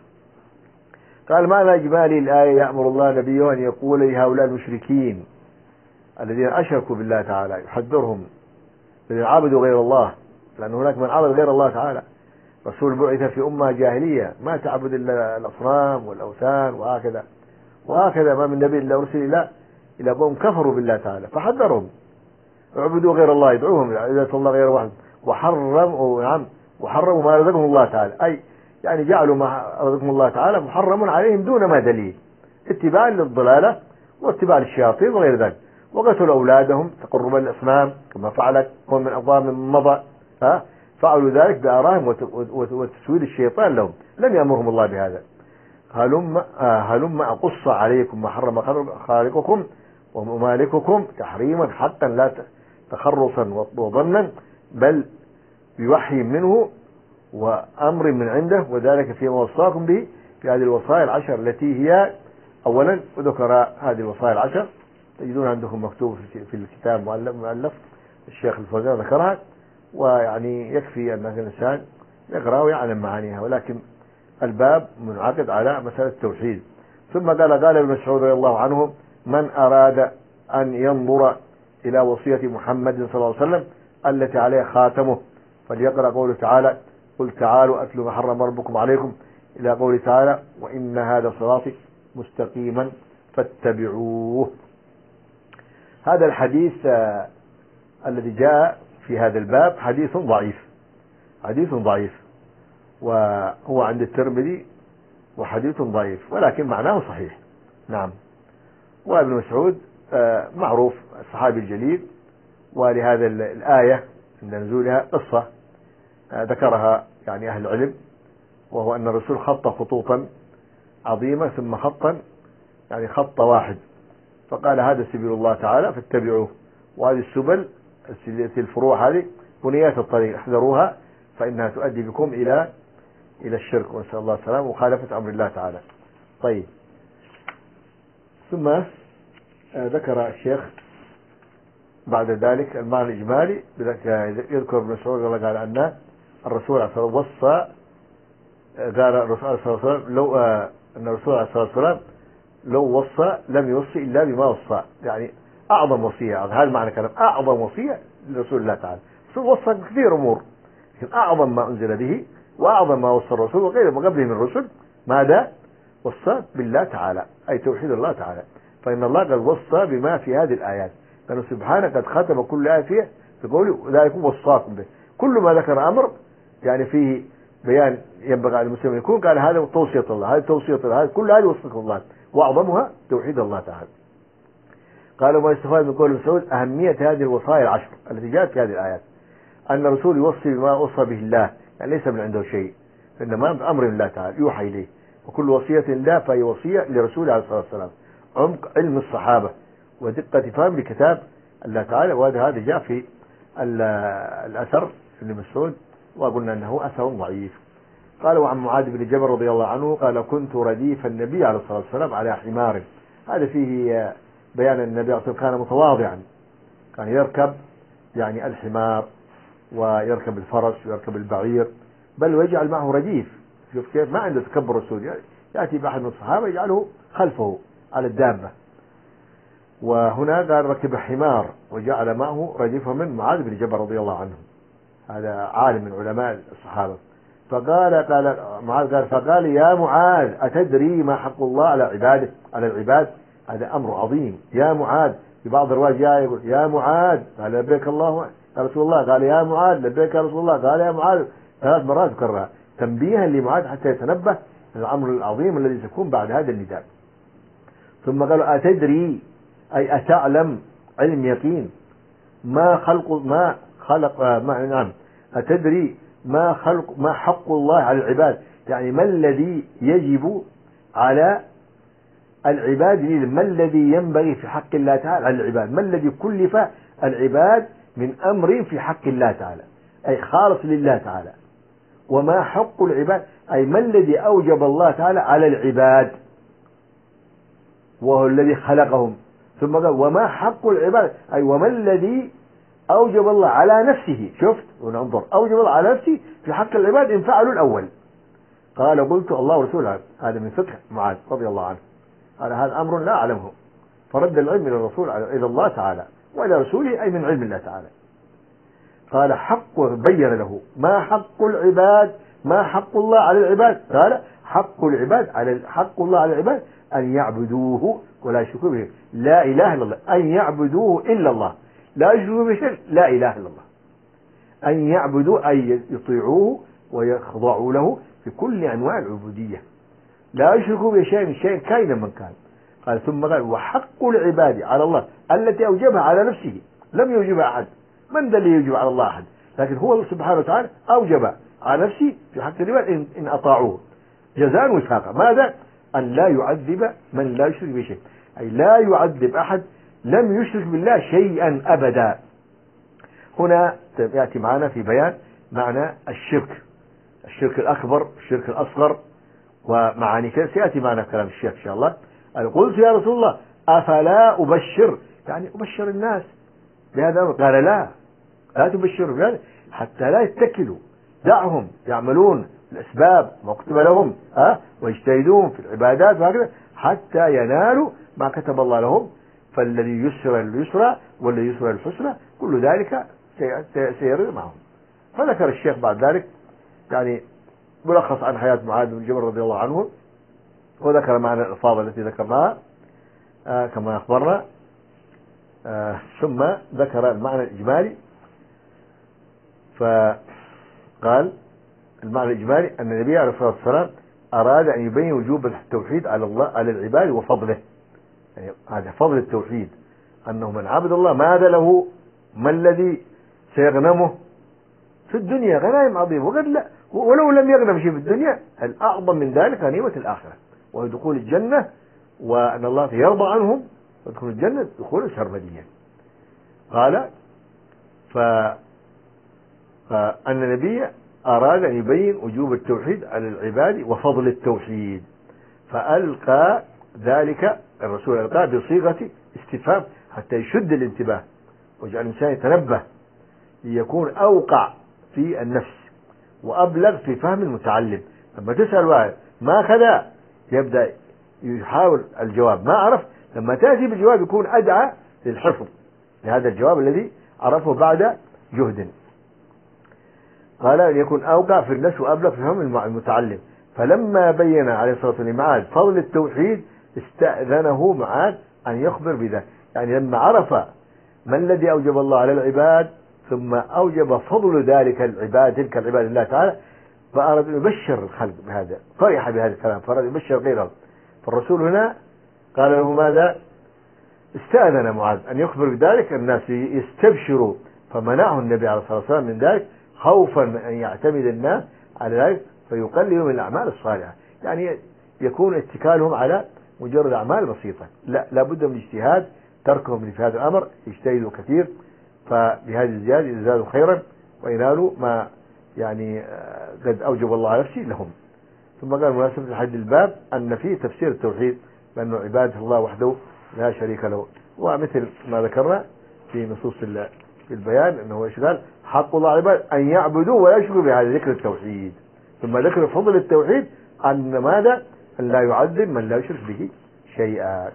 قال معنى إجمالي الآية يأمر الله نبيه أن يقول لهؤلاء المشركين الذين أشركوا بالله تعالى، يحذرهم الذين عبدوا غير الله، لأن هناك من عبد غير الله تعالى. رسول بعث في أمة جاهلية ما تعبد إلا الأصنام والأوثان وهكذا وهكذا، ما من نبي إلا أرسل إلى إلى قوم كفروا بالله تعالى، فحذرهم اعبدوا غير الله، يدعوهم إلى عبادة الله غير واحد، وحرم نعم وحرموا ما رزقهم الله تعالى، أي يعني جعلوا ما رزقهم الله تعالى محرم عليهم دون ما دليل، اتباعا للضلالة واتباع للشياطين وغير ذلك، وقتلوا أولادهم تقربا للأصنام كما فعلت قوم من أقوام من مضى، ها فعلوا ذلك بآرائهم وتسويل الشيطان لهم، لم يأمرهم الله بهذا. هلم هلم أقص عليكم ما حرم خالقكم ومالككم تحريما حقا لا تخرصا وظنا، بل بوحي منه وأمر من عنده، وذلك فيما وصاكم به في هذه الوصايا العشر التي هي أولا، وذكر هذه الوصايا العشر تجدون عندكم مكتوب في الكتاب مؤلف الشيخ الفوزان ذكرها، ويعني يكفي أن الإنسان يقرأ ويعلم معانيها، ولكن الباب منعقد على مسألة التوحيد. ثم قال قال ابن مسعود رضي الله عنه من أراد أن ينظر إلى وصية محمد صلى الله عليه وسلم التي عليها خاتمه فليقرأ قوله تعالى قل تعالوا أتلوا ما حرم ربكم عليكم إلى قوله تعالى وإن هذا صراطي مستقيما فاتبعوه. هذا الحديث آه الذي جاء في هذا الباب حديث ضعيف، حديث ضعيف وهو عند الترمذي وحديث ضعيف، ولكن معناه صحيح. نعم. وابن مسعود آه معروف الصحابي الجليل، ولهذا الآية عند نزولها قصة آه ذكرها يعني أهل العلم، وهو أن الرسول خط خطوطا عظيمة ثم خطا يعني خط واحد، فقال هذا سبيل الله تعالى فاتبعوه، وهذه السبل الفروع هذه بنيات الطريق احذروها فإنها تؤدي بكم إلى إلى الشرك، ونسأل الله السلامة ومخالفة أمر الله تعالى. طيب، ثم ذكر الشيخ بعد ذلك المعنى الإجمالي، يذكر ابن مسعود قال أن الرسول عليه الصلاة والسلام وصى، قال الرسول عليه الصلاة والسلام لو أن الرسول عليه الصلاة والسلام لو وصى لم يوصي إلا بما وصى، يعني أعظم وصية، هذا معنى كلام أعظم وصية لرسول الله تعالى. الرسول وصى كثير أمور، لكن أعظم ما أنزل به وأعظم ما وصى الرسول وغيره ما قبله من الرسل ماذا؟ وصى بالله تعالى، أي توحيد الله تعالى. فإن الله قد وصى بما في هذه الآيات، لأنه سبحانه قد ختم كل آية فيه بقوله ذلك وصاكم به، كل ما ذكر أمر يعني فيه بيان ينبغي على المسلم يكون قال هذا توصية الله، هذا توصية الله، هذا كل هذه وصية الله، وأعظمها توحيد الله تعالى. قالوا ما يستفاد من قول مسعود أهمية هذه الوصايا العشر التي جاءت في هذه الآيات، أن الرسول يوصي بما أوصى به الله، يعني ليس من عنده شيء، إنما أمر الله تعالى يوحى إليه، وكل وصية الله فهي وصية لرسوله عليه الصلاة والسلام. عمق علم الصحابة ودقة فهم لكتاب الله تعالى، وهذا هذا جاء في الأثر ابن مسعود، وقلنا أنه أثر ضعيف. قال وعن معاذ بن جبل رضي الله عنه قال كنت رديف النبي عليه الصلاة والسلام على حمار، هذا فيه بيان النبي عليه الصلاة والسلام كان متواضعا، كان يركب يعني الحمار ويركب الفرس ويركب البعير، بل ويجعل معه رديف. شوف كيف ما عنده تكبر الرسول، يأتي بأحد من الصحابة يجعله خلفه على الدابة، وهنا قال ركب حمار وجعل معه رديفه من معاذ بن جبل رضي الله عنه، هذا عالم من علماء الصحابة. فقال قال معاذ قال فقال يا معاذ أتدري ما حق الله على عباده على العباد؟ هذا أمر عظيم. يا معاذ، في بعض الروايات جاء يقول يا معاذ، قال لبيك الله يا رسول الله، قال يا معاذ لبيك يا رسول الله، قال يا معاذ ثلاث مرات كررها تنبيها لمعاذ حتى يتنبه الأمر العظيم الذي سيكون بعد هذا النداء. ثم قالوا أتدري أي أتعلم علم يقين ما خلق ما خلق ما نعم أتدري ما خلق ما حق الله على العباد، يعني ما الذي يجب على العباد، ما الذي ينبغي في حق الله تعالى على العباد، ما الذي كلف العباد من أمر في حق الله تعالى أي خالص لله تعالى، وما حق العباد أي ما الذي أوجب الله تعالى على العباد وهو الذي خلقهم. ثم قال وما حق العباد أي وما الذي أوجب الله على نفسه، شفت وننظر، أوجب الله على نفسه في حق العباد إن فعلوا الأول. قال قلت الله ورسوله، هذا من فقه معاذ رضي الله عنه، قال هذا أمر لا أعلمه، فرد العلم إلى الرسول إلى الله تعالى وإلى رسوله، أي من علم الله تعالى. قال حق، بين له ما حق العباد، ما حق الله على العباد. قال حق العباد على حق الله على العباد أن يعبدوه ولا يشركوا به، لا إله إلا الله، أن يعبدوه إلا الله، لا يشركوا به شيء، لا إله إلا الله. أن يعبدوا أي يطيعوه ويخضعوا له في كل أنواع العبودية، لا يشركوا به شيء من شيء كائنا من كان. قال ثم قال وحق العباد على الله التي أوجبها على نفسه، لم يوجبها أحد، من ذا اللي يوجب على الله أحد؟ لكن هو سبحانه وتعالى أوجب على نفسه في حق العباد إن, إن أطاعوه جزاء وفاقا. ماذا؟ أن لا يعذب من لا يشرك به شيء، أي لا يعذب أحد لم يشرك بالله شيئا أبدا. هنا يأتي معنا في بيان معنى الشرك، الشرك الأكبر، الشرك الأصغر، ومعاني كثيرة سيأتي معنا كلام الشيخ إن شاء الله. قلت يا رسول الله أفلا أبشر، يعني أبشر الناس بهذا الأمر؟ قال لا، لا تبشروا حتى لا يتكلوا، دعهم يعملون الأسباب ما كتب لهم أه؟ ويجتهدون في العبادات وهكذا حتى ينالوا ما كتب الله لهم، فالذي يسر اليسرى والذي يسر الحسنى كل ذلك سيرد معهم. فذكر الشيخ بعد ذلك يعني ملخص عن حياة معاذ بن جبل رضي الله عنه، وذكر معنى الإفاضة التي ذكرناها آه كما أخبرنا، آه ثم ذكر المعنى الإجمالي. فقال المعنى الإجمالي أن النبي عليه الصلاة والسلام أراد أن يبين وجوب التوحيد على الله على العباد وفضله، يعني هذا فضل التوحيد، أنه من عبد الله ماذا له، ما الذي سيغنمه في الدنيا، غنائم عظيمة، وقد لا ولو لم يغنم شيء في الدنيا الأعظم من ذلك غنيمة الآخرة وهي دخول الجنة، وأن الله يرضى عنهم ويدخل الجنة دخولا سرمديا. قال ف... فأن النبي أراد أن يبين وجوب التوحيد على العباد وفضل التوحيد، فألقى ذلك الرسول ألقى بصيغة استفهام حتى يشد الانتباه ويجعل الإنسان يتنبه ليكون أوقع في النفس وأبلغ في فهم المتعلم. لما تسأل واحد ما كذا يبدأ يحاول الجواب، ما عرف لما تأتي بالجواب يكون أدعى للحفظ لهذا الجواب الذي عرفه بعد جهد. قال أن يكون أوقع في النفس وأبلغ في فهم المتعلم. فلما بين عليه الصلاة والسلام معاذ فضل التوحيد استأذنه معاذ أن يخبر بذلك، يعني لما عرف ما الذي أوجب الله على العباد ثم أوجب فضل ذلك العباد تلك العباد الله تعالى، فأراد أن يبشر الخلق بهذا، فرح بهذا الكلام، فأراد أن يبشر غيره. فالرسول هنا قال له ماذا؟ استأذن معاذ أن يخبر بذلك الناس يستبشروا، فمنعه النبي عليه الصلاة والسلام من ذلك خوفا أن يعتمد الناس على ذلك فيقللوا من الأعمال الصالحة، يعني يكون اتكالهم على مجرد أعمال بسيطة، لا لابد من اجتهاد، تركهم في هذا الأمر يجتهدوا كثير، فبهذه الزيادة يزدادوا خيرا وينالوا ما يعني قد أوجب الله على نفسه لهم. ثم قال مناسبة حد الباب أن فيه تفسير التوحيد بأنه عبادة الله وحده لا شريك له، ومثل ما ذكرنا في نصوص في البيان أنه إشغال حق الله على العباد أن يعبدوا ولا يشركوا بهذا ذكر التوحيد، ثم ذكر فضل التوحيد أن ماذا؟ أن لا يعذب من لا يشرك به شيئا.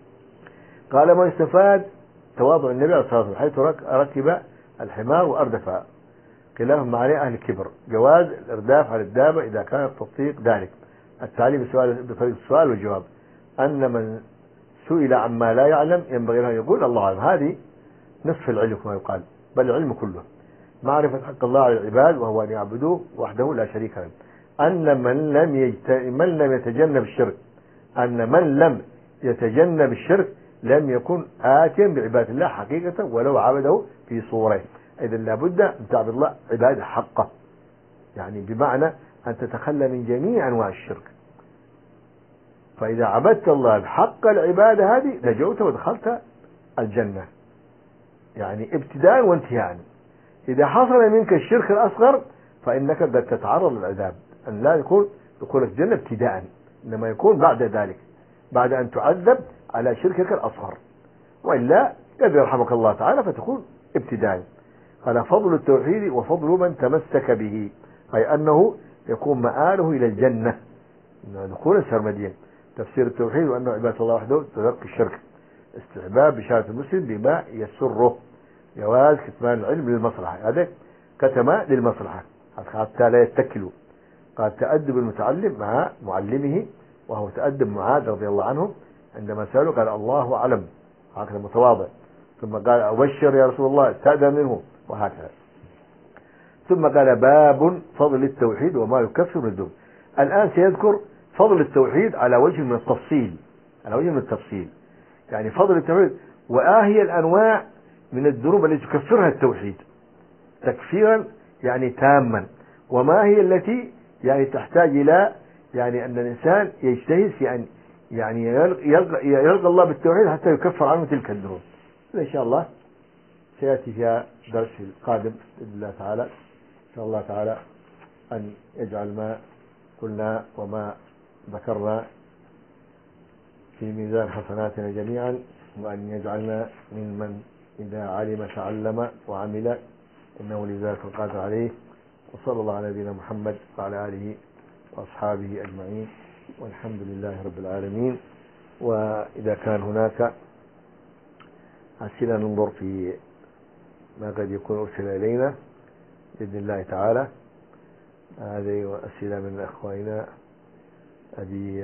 قال ما استفاد تواضع النبي عليه الصلاة والسلام حيث ركب الحمار وأردفها، خلافهم عليه أهل الكبر، جواز الإرداف على الدابة إذا كانت تطيق ذلك. التعليم بسؤال بطريقة السؤال والجواب، أن من سئل عما لا يعلم ينبغي له أن يقول الله أعلم، هذه نصف العلم كما يقال، بل العلم كله معرفة حق الله على العباد وهو أن يعبدوه وحده لا شريك له. أن من لم يجت... من لم يتجنب الشرك أن من لم يتجنب الشرك لم يكن آتيا بعبادة الله حقيقة ولو عبده في صوره. إذا لابد أن تعبد الله عبادة حقه، يعني بمعنى أن تتخلى من جميع أنواع الشرك. فإذا عبدت الله بحق العبادة هذه نجوت ودخلت الجنة، يعني ابتداء وانتهاء. إذا حصل منك الشرك الأصغر فإنك قد تتعرض للعذاب، أن لا يكون دخولك الجنة ابتداء، إنما يكون بعد ذلك، بعد أن تعذب على شركك الأصغر، وإلا قد يرحمك الله تعالى فتكون ابتداء. قال فضل التوحيد وفضل من تمسك به، أي أنه يكون مآله إلى الجنة دخول السرمدين. تفسير التوحيد وأنه عبادة الله وحده ترك الشرك، استحباب بشارة المسلم بما يسره، جواز كتمان العلم للمصلحة، هذا كتم للمصلحة حتى لا يتكلوا. قال تأدب المتعلم مع معلمه، وهو تأدب معاذ رضي الله عنه عندما سأله قال الله أعلم، هكذا متواضع. ثم قال أبشر يا رسول الله، استأذن منه، وهكذا. ثم قال باب فضل التوحيد وما يكفر من الذنوب. الآن سيذكر فضل التوحيد على وجه من التفصيل، على وجه من التفصيل، يعني فضل التوحيد وآه هي الأنواع من الذنوب التي تكفرها التوحيد تكفيرا يعني تاما، وما هي التي يعني تحتاج إلى يعني أن الإنسان يجتهد في أن يعني يلقى, يلقى الله بالتوحيد حتى يكفر عنه تلك الذنوب. إن شاء الله سيأتي فيها درس القادم بإذن الله تعالى. إن شاء الله تعالى أن يجعل ما قلنا وما ذكرنا في ميزان حسناتنا جميعا، وأن يجعلنا ممن إذا علم تعلم وعمل، إنه لذلك القادر عليه. وصلى الله على نبينا محمد وعلى آله وأصحابه أجمعين، والحمد لله رب العالمين. وإذا كان هناك أسئلة ننظر في ما قد يكون أرسل إلينا بإذن الله تعالى. هذه أسئلة من أخواننا أبي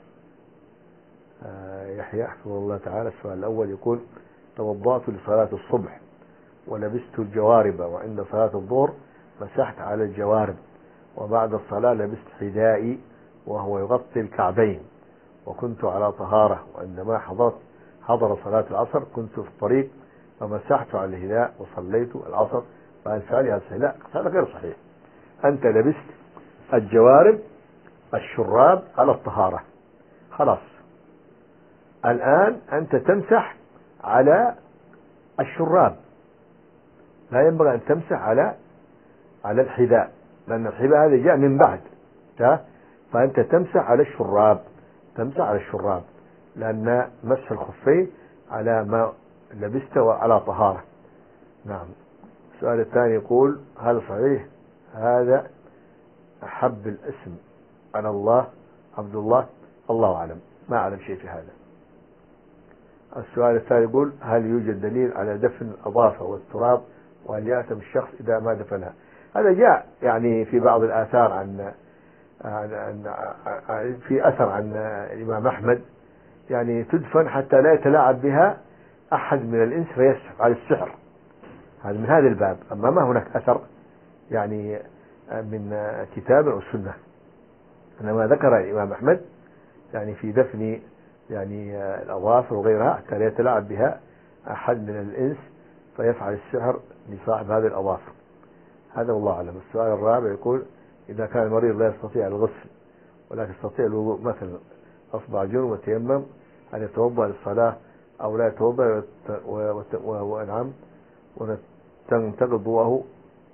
يحيى حفظه الله تعالى. السؤال الأول يقول توضأت لصلاة الصبح ولبست الجوارب، وعند صلاة الظهر مسحت على الجوارب، وبعد الصلاة لبست حذائي وهو يغطي الكعبين، وكنت على طهارة، وعندما حضرت حضر صلاة العصر كنت في الطريق فمسحت على الهداء وصليت العصر. فهل فعلي هذا صحيح؟ لا، هذا غير صحيح. أنت لبست الجوارب الشراب على الطهارة، خلاص. الآن أنت تمسح على الشراب، لا ينبغي أن تمسح على على الحذاء، لأن الحذاء هذا جاء من بعد. فأنت تمسح على الشراب، تمسح على الشراب، لأن مسح الخفين على ما لبسته وعلى طهارة. نعم. السؤال الثاني يقول هل صحيح هذا أحب الاسم على الله عبد الله؟ الله أعلم، ما أعلم شيء في هذا. السؤال الثاني يقول هل يوجد دليل على دفن الأظافر والتراب، وهل يأثم الشخص إذا ما دفنها؟ هذا جاء يعني في بعض الآثار عن, عن, عن في أثر عن الإمام أحمد، يعني تدفن حتى لا يتلاعب بها أحد من الإنس فيفعل السحر، هذا من هذا الباب. أما ما هناك أثر يعني من كتاب أو سنة، إنما ذكر الإمام أحمد يعني في دفن يعني الأظافر وغيرها حتى لا يتلاعب بها أحد من الإنس فيفعل السحر لصاحب هذه الأظافر. هذا والله أعلم. السؤال الرابع يقول إذا كان المريض لا يستطيع الغسل ولكن يستطيع الوضوء، مثلا أصبع جنوب وتيمم، أن يتوضأ للصلاة أو لا يتوضأ وأنعم وتنتقض وضوءه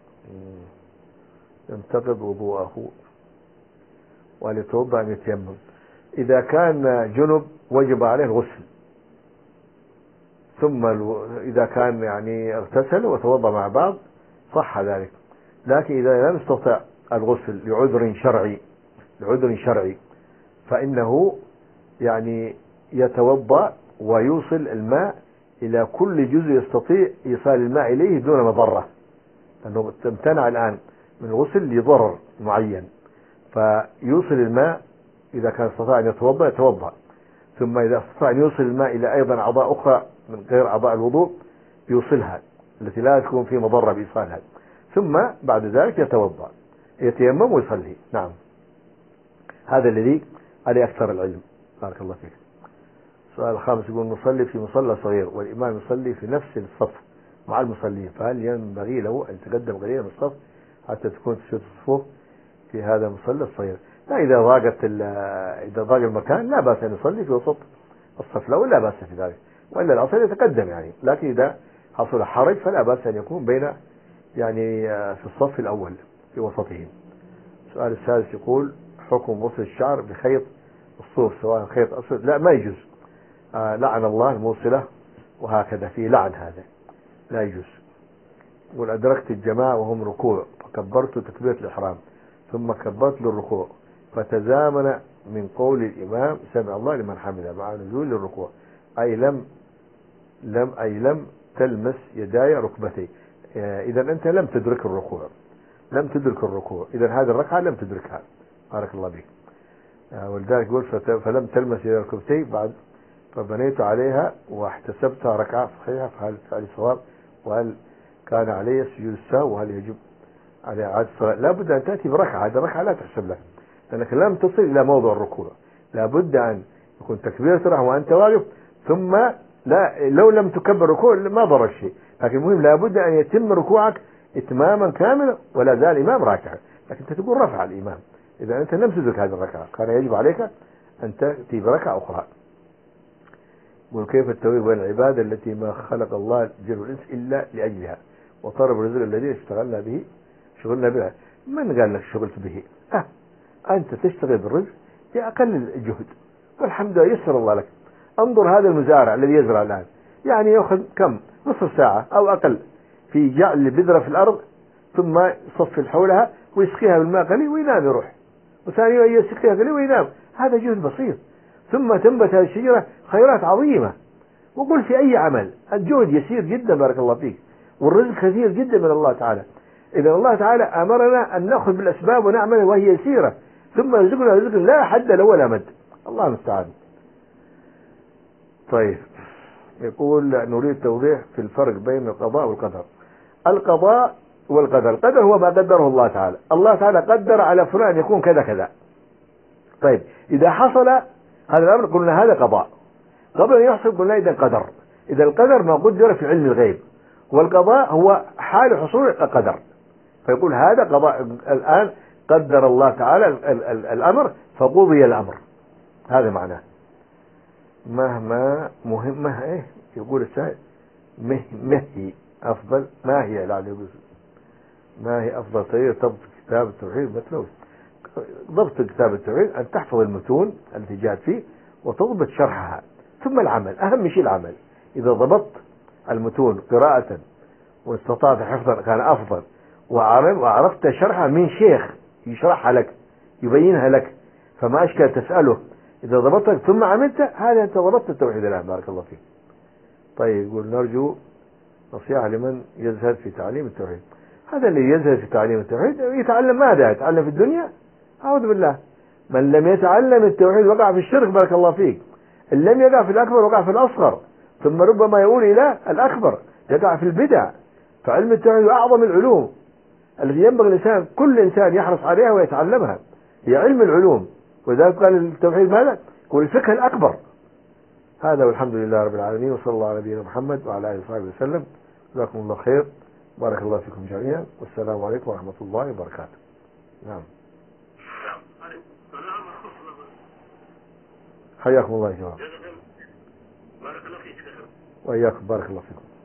ينتقض وضوءه وأن يتوضأ أن يتيمم؟ إذا كان جنب وجب عليه الغسل، ثم إذا كان يعني اغتسل وتوضأ مع بعض صح ذلك. لكن إذا لم يستطع الغسل لعذر شرعي لعذر شرعي فإنه يعني يتوضأ ويوصل الماء إلى كل جزء يستطيع إيصال الماء إليه دون مضرة، لأنه امتنع الآن من الغسل لضرر معين، فيوصل الماء إذا كان استطاع أن يتوضأ يتوضأ، ثم إذا استطاع أن يوصل الماء إلى أيضا أعضاء أخرى من غير أعضاء الوضوء يوصلها التي لا تكون في مضرة بإيصالها، ثم بعد ذلك يتوضأ يتيمم ويصلي. نعم، هذا الذي عليه أكثر العلم. بارك الله فيك. السؤال الخامس يقول نصلي في مصلى صغير والإمام يصلي في نفس الصف مع المصلين، فهل ينبغي له أن يتقدم قليلا من الصف حتى تكون تسوية الصفوف في هذا المصلى الصغير؟ لا، إذا ضاقت إذا ضاق المكان لا بأس أن يصلي في وسط الصف، لا ولا بأس في ذلك، وإلا الأصل يتقدم يعني. لكن إذا حصل حرج فلا بأس أن يكون بين يعني في الصف الأول في وسطهم. السؤال السادس يقول حكم وصل الشعر بخيط الصوف سواء خيط أسود؟ لا، ما يجوز. آه لعن الله الموصلة، وهكذا في لعن، هذا لا يجوز. والأدركت الجماعة وهم ركوع فكبرت تكبيرة الإحرام ثم كبرت للركوع فتزامن من قول الإمام سمع الله لمن حمده مع نزول الركوع أي لم لم أي لم تلمس يداي ركبتي. إذا أنت لم تدرك الركوع لم تدرك الركوع إذا هذه الركعة لم تدركها بارك الله بك. ولذلك يقول فلم تلمس يداي ركبتي بعد فبنيت عليها واحتسبتها ركعة صحيحة فهل فعل صواب وهل كان علي سجود السهو وهل يجب على إعادة الصلاة؟ لابد أن تأتي بركعة، هذه الركعة لا تحسب لك لأنك لم تصل إلى موضع الركوع. لابد أن يكون تكبيرة الإحرام وأنت واقف ثم لا لو لم تكبر ركوع ما ضر شيء، لكن المهم لابد أن يتم ركوعك إتماما كاملا ولا زال الإمام راكع، لكن أنت تقول رفع الإمام. إذا أنت لم تدرك هذه الركعة كان يجب عليك أن تأتي بركعة أخرى. وكيف التوفيق بين العبادة التي ما خلق الله الجن والإنس إلا لأجلها وطلب الرزق الذي اشتغلنا به شغلنا بها. من قال لك شغلت به؟ أه أنت تشتغل بالرزق بأقل الجهد والحمد لله يسر الله لك. انظر هذا المزارع الذي يزرع الآن يعني يأخذ كم نصف ساعة أو أقل في جعل البذرة في الأرض ثم يصفي حولها ويسقيها بالماء قليل وينام يروح وثانيا يسقيها قليل وينام. هذا جهد بسيط ثم تنبت هذه الشجرة خيرات عظيمة. وقل في أي عمل الجهد يسير جدا بارك الله فيك والرزق كثير جدا من الله تعالى. إذا الله تعالى أمرنا أن نأخذ بالأسباب ونعمل وهي يسيرة ثم رزقنا رزق لا حد له ولا مد. الله المستعان. طيب يقول نريد توضيح في الفرق بين القضاء والقدر. القضاء والقدر القدر هو ما قدره الله تعالى. الله تعالى قدر على فلان يكون كذا كذا. طيب إذا حصل هذا الأمر قلنا هذا قضاء. قبل أن يحصل قلنا إذا القدر. إذا القدر ما قدر في علم الغيب والقضاء هو حال حصول القدر. فيقول هذا قضاء الآن قدر الله تعالى الأمر فقضي الأمر. هذا معناه. مهما مهمة إيه يقول السائل مه مهي أفضل ما هي لعل يقول ما هي أفضل طريقة ضبط كتاب التوحيد مثله. ضبط كتاب التوحيد أن تحفظ المتون التي جاءت فيه وتضبط شرحها ثم العمل. أهم شيء العمل. إذا ضبطت المتون قراءة واستطعت حفظا كان أفضل وعرفت شرحها من شيخ يشرحها لك يبينها لك فما أشكال تسأله. إذا ضبطت ثم عملت هذا أنت ضبطت التوحيد الآن بارك الله فيك. طيب يقول نرجو نصيحة لمن يزهد في تعليم التوحيد. هذا اللي يزهد في تعليم التوحيد يتعلم ماذا؟ يتعلم في الدنيا؟ أعوذ بالله. من لم يتعلم التوحيد وقع في الشرك بارك الله فيك. إن لم يقع في الأكبر وقع في الأصغر ثم ربما يقول إلى الأكبر يقع في البدع. فعلم التوحيد أعظم العلوم التي ينبغي الإنسان كل إنسان يحرص عليها ويتعلمها. هي علم العلوم. وذلك قال التوحيد ماذا؟ هو الفقه الأكبر. هذا والحمد لله رب العالمين وصلى الله على نبينا محمد وعلى آله وصحبه وسلم. جزاكم الله خير. بارك الله فيكم جميعا والسلام عليكم ورحمة الله وبركاته. نعم. حياكم الله يا جماعة. بارك الله فيك. وإياكم بارك الله فيكم.